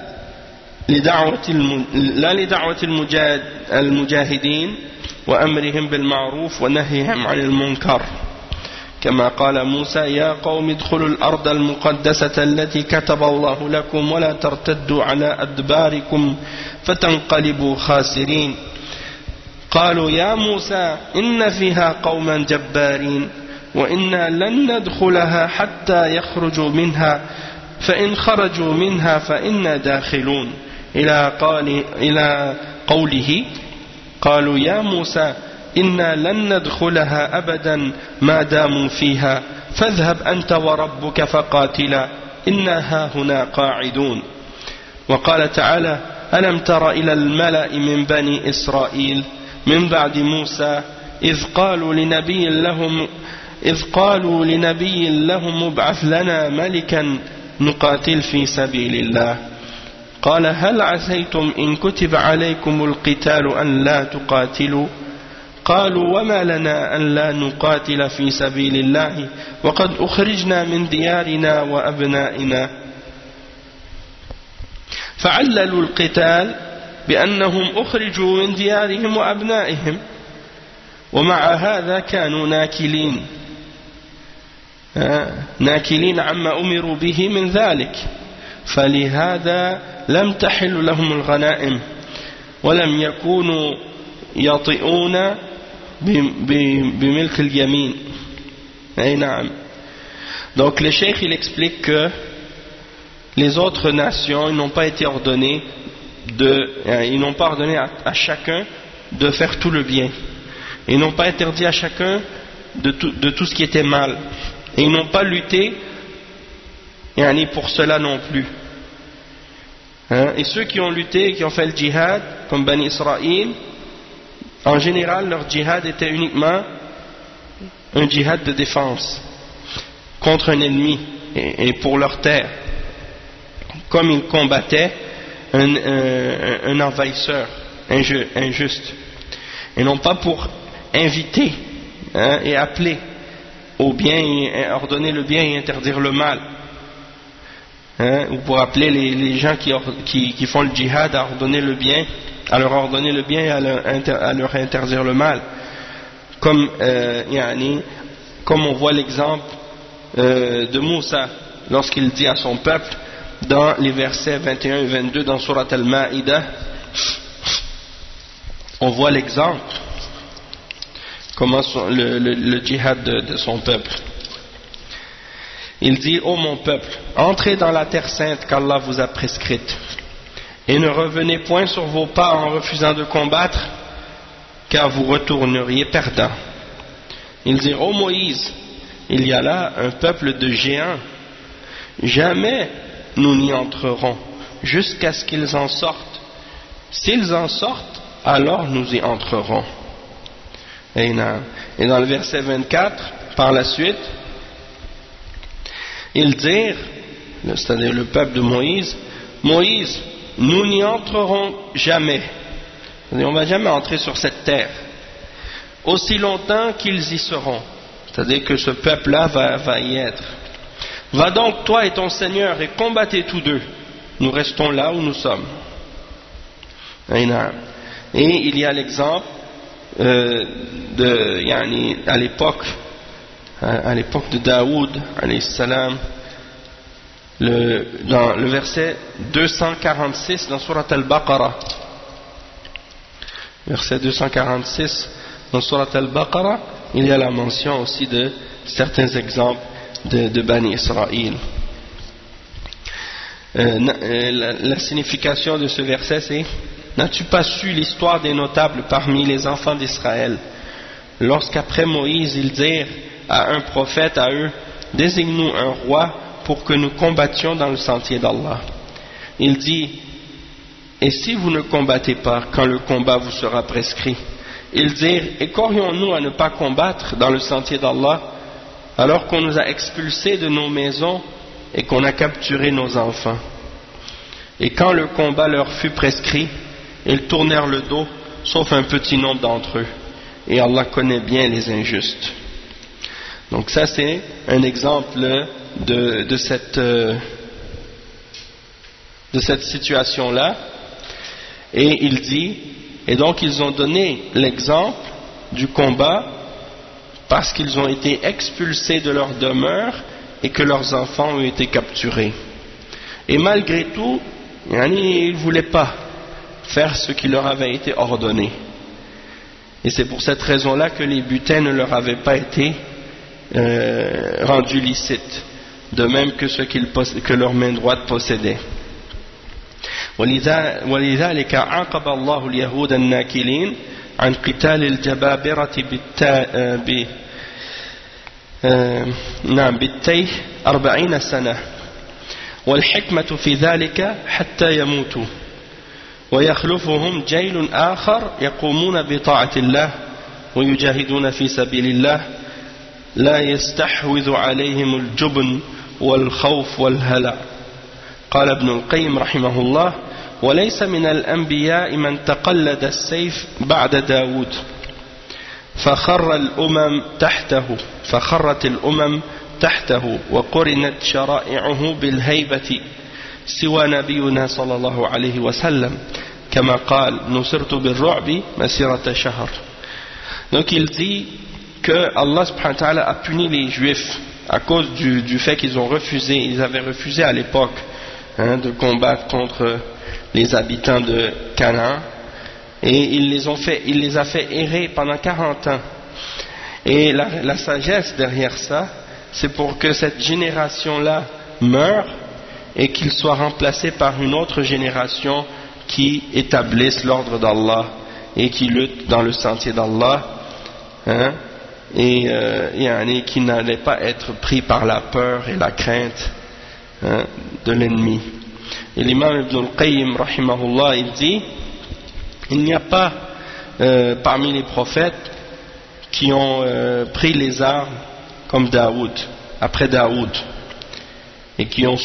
لدعوة المجاهدين وأمرهم بالمعروف ونهيهم عن المنكر كما قال موسى يا قوم ادخلوا الأرض المقدسة التي كتب الله لكم ولا ترتدوا على أدباركم فتنقلبوا خاسرين قالوا يا موسى إن فيها قوما جبارين وإنا لن ندخلها حتى يخرجوا منها فإن خرجوا منها فإنا داخلون إلى قوله قالوا يا موسى إنا لن ندخلها أبدا ما داموا فيها فاذهب أنت وربك فقاتلا إنا هاهنا قاعدون وقال تعالى ألم تر إلى الملأ من بني إسرائيل من بعد موسى إذ قالوا لنبي لهم ابعث لنا ملكا نقاتل في سبيل الله قال هل عسيتم إن كتب عليكم القتال أن لا تقاتلوا قالوا وما لنا أن لا نقاتل في سبيل الله وقد أخرجنا من ديارنا وأبنائنا فعللوا القتال بأنهم أخرجوا من ديارهم وأبنائهم ومع هذا كانوا ناكلين عما أمروا به من ذلك فلهذا لم تحل لهم الغنائم ولم يكونوا يطئون بملك اليمين. Donc le cheikh il explique que les autres nations n'ont pas été ordonnées ils n'ont pas ordonné à chacun de faire tout le bien, ils n'ont pas interdit à chacun de tout ce qui était mal, et ils n'ont pas lutté pour cela non plus. Et ceux qui ont lutté, qui ont fait le djihad, comme Bani Israël, en général leur djihad était uniquement un djihad de défense contre un ennemi et pour leur terre, comme ils combattaient un envahisseur injuste, et non pas pour inviter et appeler au bien et ordonner le bien et interdire le mal, ou pour appeler les gens qui font le djihad à ordonner le bien, à leur ordonner le bien et à leur interdire le mal, comme on voit l'exemple de Moussa lorsqu'il dit à son peuple dans les versets 21 et 22 dans Surat Al-Ma'idah. On voit l'exemple, comment le djihad de son peuple. Il dit: ô mon peuple, entrez dans la terre sainte qu'Allah vous a prescrite, et ne revenez point sur vos pas en refusant de combattre, car vous retourneriez perdants. Il dit: ô Moïse, il y a là un peuple de géants, jamais nous n'y entrerons, jusqu'à ce qu'ils en sortent. S'ils en sortent, alors nous y entrerons. Et dans le verset 24, par la suite, ils dirent, c'est-à-dire le peuple de Moïse: Moïse, nous n'y entrerons jamais. C'est-à-dire, on ne va jamais entrer sur cette terre, aussi longtemps qu'ils y seront. C'est-à-dire que ce peuple-là va y être. Va donc toi et ton Seigneur et combattez tous deux, nous restons là où nous sommes. Et il y a l'exemple à l'époque de Daoud alayhi salam, dans le verset 246 dans Surat Al-Baqarah, verset 246 dans Surat Al-Baqarah, il y a la mention aussi de certains exemples de Bani Israël. La signification de ce verset, c'est: n'as-tu pas su l'histoire des notables parmi les enfants d'Israël, lorsqu'après Moïse ils dirent à un prophète à eux: désigne-nous un roi pour que nous combattions dans le sentier d'Allah. Il dit: et si vous ne combattez pas quand le combat vous sera prescrit? Ils dirent: et qu'aurions-nous à ne pas combattre dans le sentier d'Allah alors qu'on nous a expulsés de nos maisons et qu'on a capturé nos enfants? Et quand le combat leur fut prescrit, ils tournèrent le dos, sauf un petit nombre d'entre eux. Et Allah connaît bien les injustes. Donc ça, c'est un exemple de cette situation-là. Et il dit, et donc ils ont donné l'exemple du combat parce qu'ils ont été expulsés de leur demeure et que leurs enfants ont été capturés. Et malgré tout, ils ne voulaient pas faire ce qui leur avait été ordonné. Et c'est pour cette raison-là que les butins ne leur avaient pas été rendus licites, de même que ce que leur main droite possédait. ولذلك عاقب الله اليهود الناكلين عن قتال الجبابرة بالتيه 40 سنة، والحكمة في ذلك حتى يموتوا ويخلفهم جيل آخر يقومون بطاعة الله ويجاهدون في سبيل الله لا يستحوذ عليهم الجبن والخوف والهلع. قال ابن القيم رحمه الله: وليس من الأنبياء من تقلد السيف بعد داود فخرت الأمم تحته وقرنت شرائعه بالهيبة سوى نبينا صلى الله عليه وسلم كما قال: نصرت بالرعب مسيرة شهر. Donc il dit que Allah subhanahu wa ta'ala a puni les juifs à cause du fait qu'ils avaient refusé à l'époque de combattre contre les habitants de Canaan, et il les a fait errer pendant 40 ans. Et la sagesse derrière ça, c'est pour que cette génération-là meure et qu'il soit remplacé par une autre génération qui établisse l'ordre d'Allah et qui lutte dans le sentier d'Allah, et qui n'allait pas être pris par la peur et la crainte de l'ennemi. Et l'imam Ibn al-Qayyim rahimahullah, il dit: il n'y a pas parmi les prophètes qui ont pris les armes comme Daoud, après Daoud, et qui ont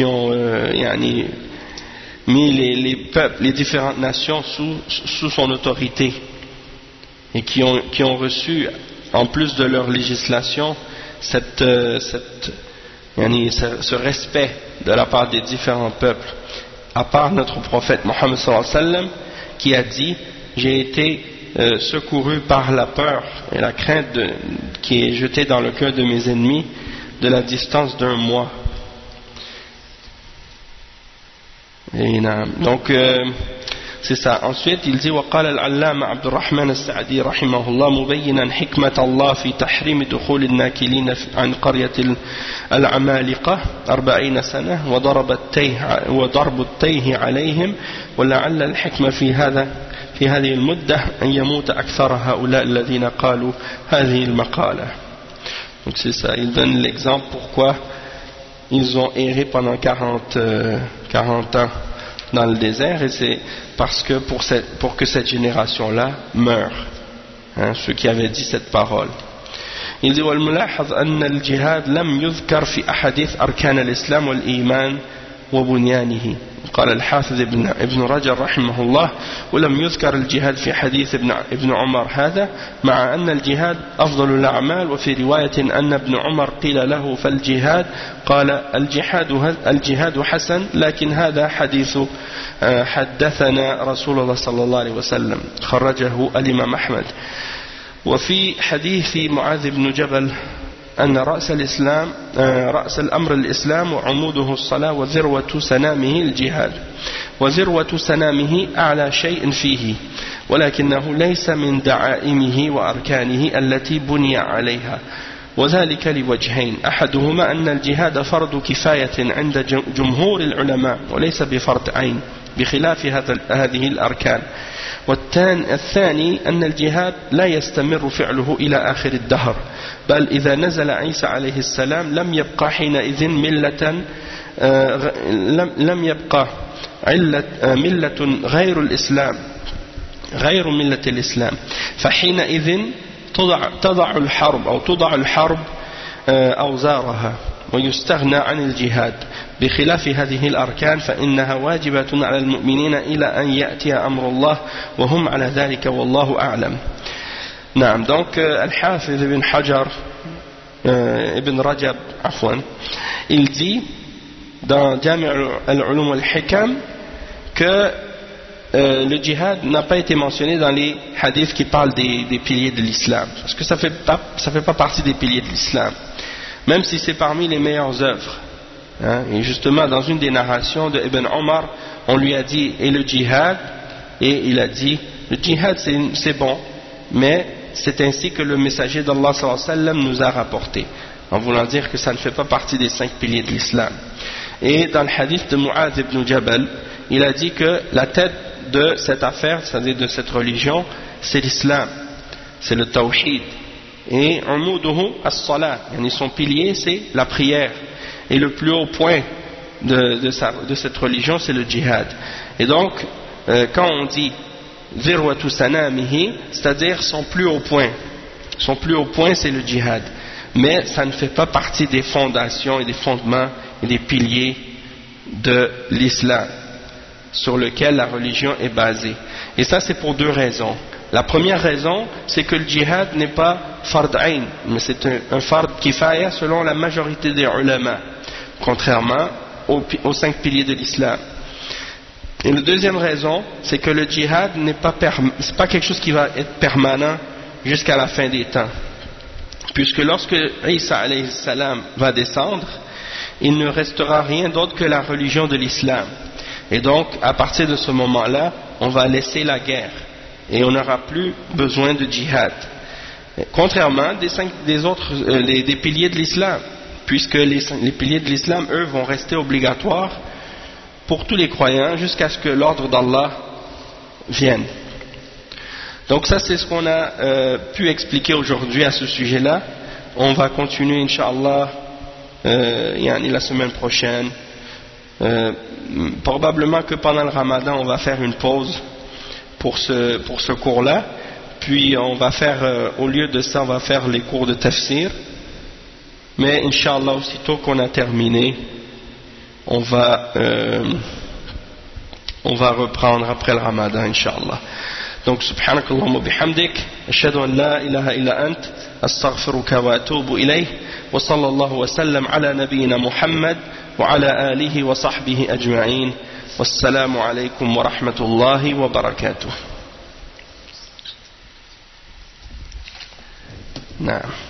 mis les peuples, les différentes nations sous son autorité, et qui ont reçu, en plus de leur législation, ce respect de la part des différents peuples, à part notre prophète Mohammed sallallahu alayhi wa sallam, qui a dit: j'ai été secouru par la peur et la crainte qui est jetée dans le cœur de mes ennemis de la distance d'un mois. Et, donc c'est ça. Ensuite il dit: وقال العلامة عبد الرحمن السعدي رحمه الله مبينا حكمة الله في تحريم دخول الناكلين عن قرية العمالقة 40 سنة وضرب التيه عليهم، ولعل الحكمة في هذه المدة أن يموت أكثر هؤلاء الذين قالوا هذه المقالة. Donc c'est ça, il donne l'exemple pourquoi ils ont erré pendant 40 ans dans le désert, et c'est parce que pour que cette génération-là meure, ceux qui avaient dit cette parole. Il dit: والملاحظ أن الجهاد لم يذكر في أحاديث أركان الإسلام والإيمان وبنيانه. قال الحافظ ابن رجب رحمه الله: ولم يذكر الجهاد في حديث ابن عمر هذا، مع أن الجهاد أفضل الأعمال. وفي رواية أن ابن عمر قيل له: فالجهاد؟ قال: الجهاد حسن، لكن هذا حديث حدثنا رسول الله صلى الله عليه وسلم. خرجه الإمام أحمد. وفي حديث معاذ بن جبل أن رأس الأمر الإسلام وعموده الصلاة وذروة سنامه الجهاد، وذروة سنامه أعلى شيء فيه، ولكنه ليس من دعائمه وأركانه التي بني عليها، وذلك لوجهين: أحدهما أن الجهاد فرض كفاية عند جمهور العلماء وليس بفرض عين بخلاف هذه الأركان، والثاني أن الجهاد لا يستمر فعله إلى آخر الدهر، بل إذا نزل عيسى عليه السلام لم يبقى حينئذ لم يبقى ملة غير الإسلام، غير ملة الإسلام، فحينئذ تضع الحرب أوزارها ويستغنى عن الجهاد، بخلاف هذه الأركان فإنها واجبة على المؤمنين إلى أن يأتي أمر الله وهم على ذلك والله أعلم. نعم. Donc الحافظ ابن حجر ابن رجب il dit dans Jami' al-Ulum al-Hikam que le djihad n'a pas été mentionné dans les hadiths qui parlent des piliers de l'islam, parce que ça fait pas partie des piliers de l'islam, même si c'est parmi les meilleures œuvres. Et justement, dans une des narrations de Ibn Omar, on lui a dit: et le djihad? Et il a dit: le djihad c'est bon, mais c'est ainsi que le messager d'Allah sallallahu alayhi wa sallam nous a rapporté, en voulant dire que ça ne fait pas partie des 5 piliers de l'islam. Et dans le hadith de Mu'adh ibn Jabal, il a dit que la tête de cette affaire, c'est-à-dire de cette religion, c'est l'islam, c'est le tawhid. Et umuduhu as-salat, son pilier c'est la prière. Et le plus haut point de cette religion c'est le djihad. Et donc quand on dit zirwatu sanamihi, c'est-à-dire son plus haut point c'est le djihad, mais ça ne fait pas partie des fondations et des fondements et des piliers de l'islam sur lequel la religion est basée. Et ça c'est pour 2 raisons. La première raison, c'est que le djihad n'est pas fard ayn, mais c'est un fard kifaya selon la majorité des ulama, contrairement aux 5 piliers de l'islam. Et la deuxième raison, c'est que le djihad c'est pas quelque chose qui va être permanent jusqu'à la fin des temps, puisque lorsque Isa alayhi salam va descendre, il ne restera rien d'autre que la religion de l'islam. Et donc, à partir de ce moment-là, on va laisser la guerre et on n'aura plus besoin de djihad. Contrairement des piliers de l'islam, puisque les piliers de l'islam, eux, vont rester obligatoires pour tous les croyants jusqu'à ce que l'ordre d'Allah vienne. Donc ça, c'est ce qu'on a pu expliquer aujourd'hui à ce sujet-là. On va continuer, Inch'Allah, la semaine prochaine. Probablement que pendant le Ramadan on va faire une pause pour ce cours-là, puis on va faire au lieu de ça on va faire les cours de tafsir, mais Inch'Allah aussitôt qu'on a terminé on va reprendre après le Ramadan Inch'Allah. Donc subhanakallahumma bihamdik ashhadu an la ilaha illa ant astaghfiruka wa atubu ilayh wa sallallahu wa sallam ala nabiyyina Muhammad وعلى آله وصحبه أجمعين والسلام عليكم ورحمة الله وبركاته. نعم.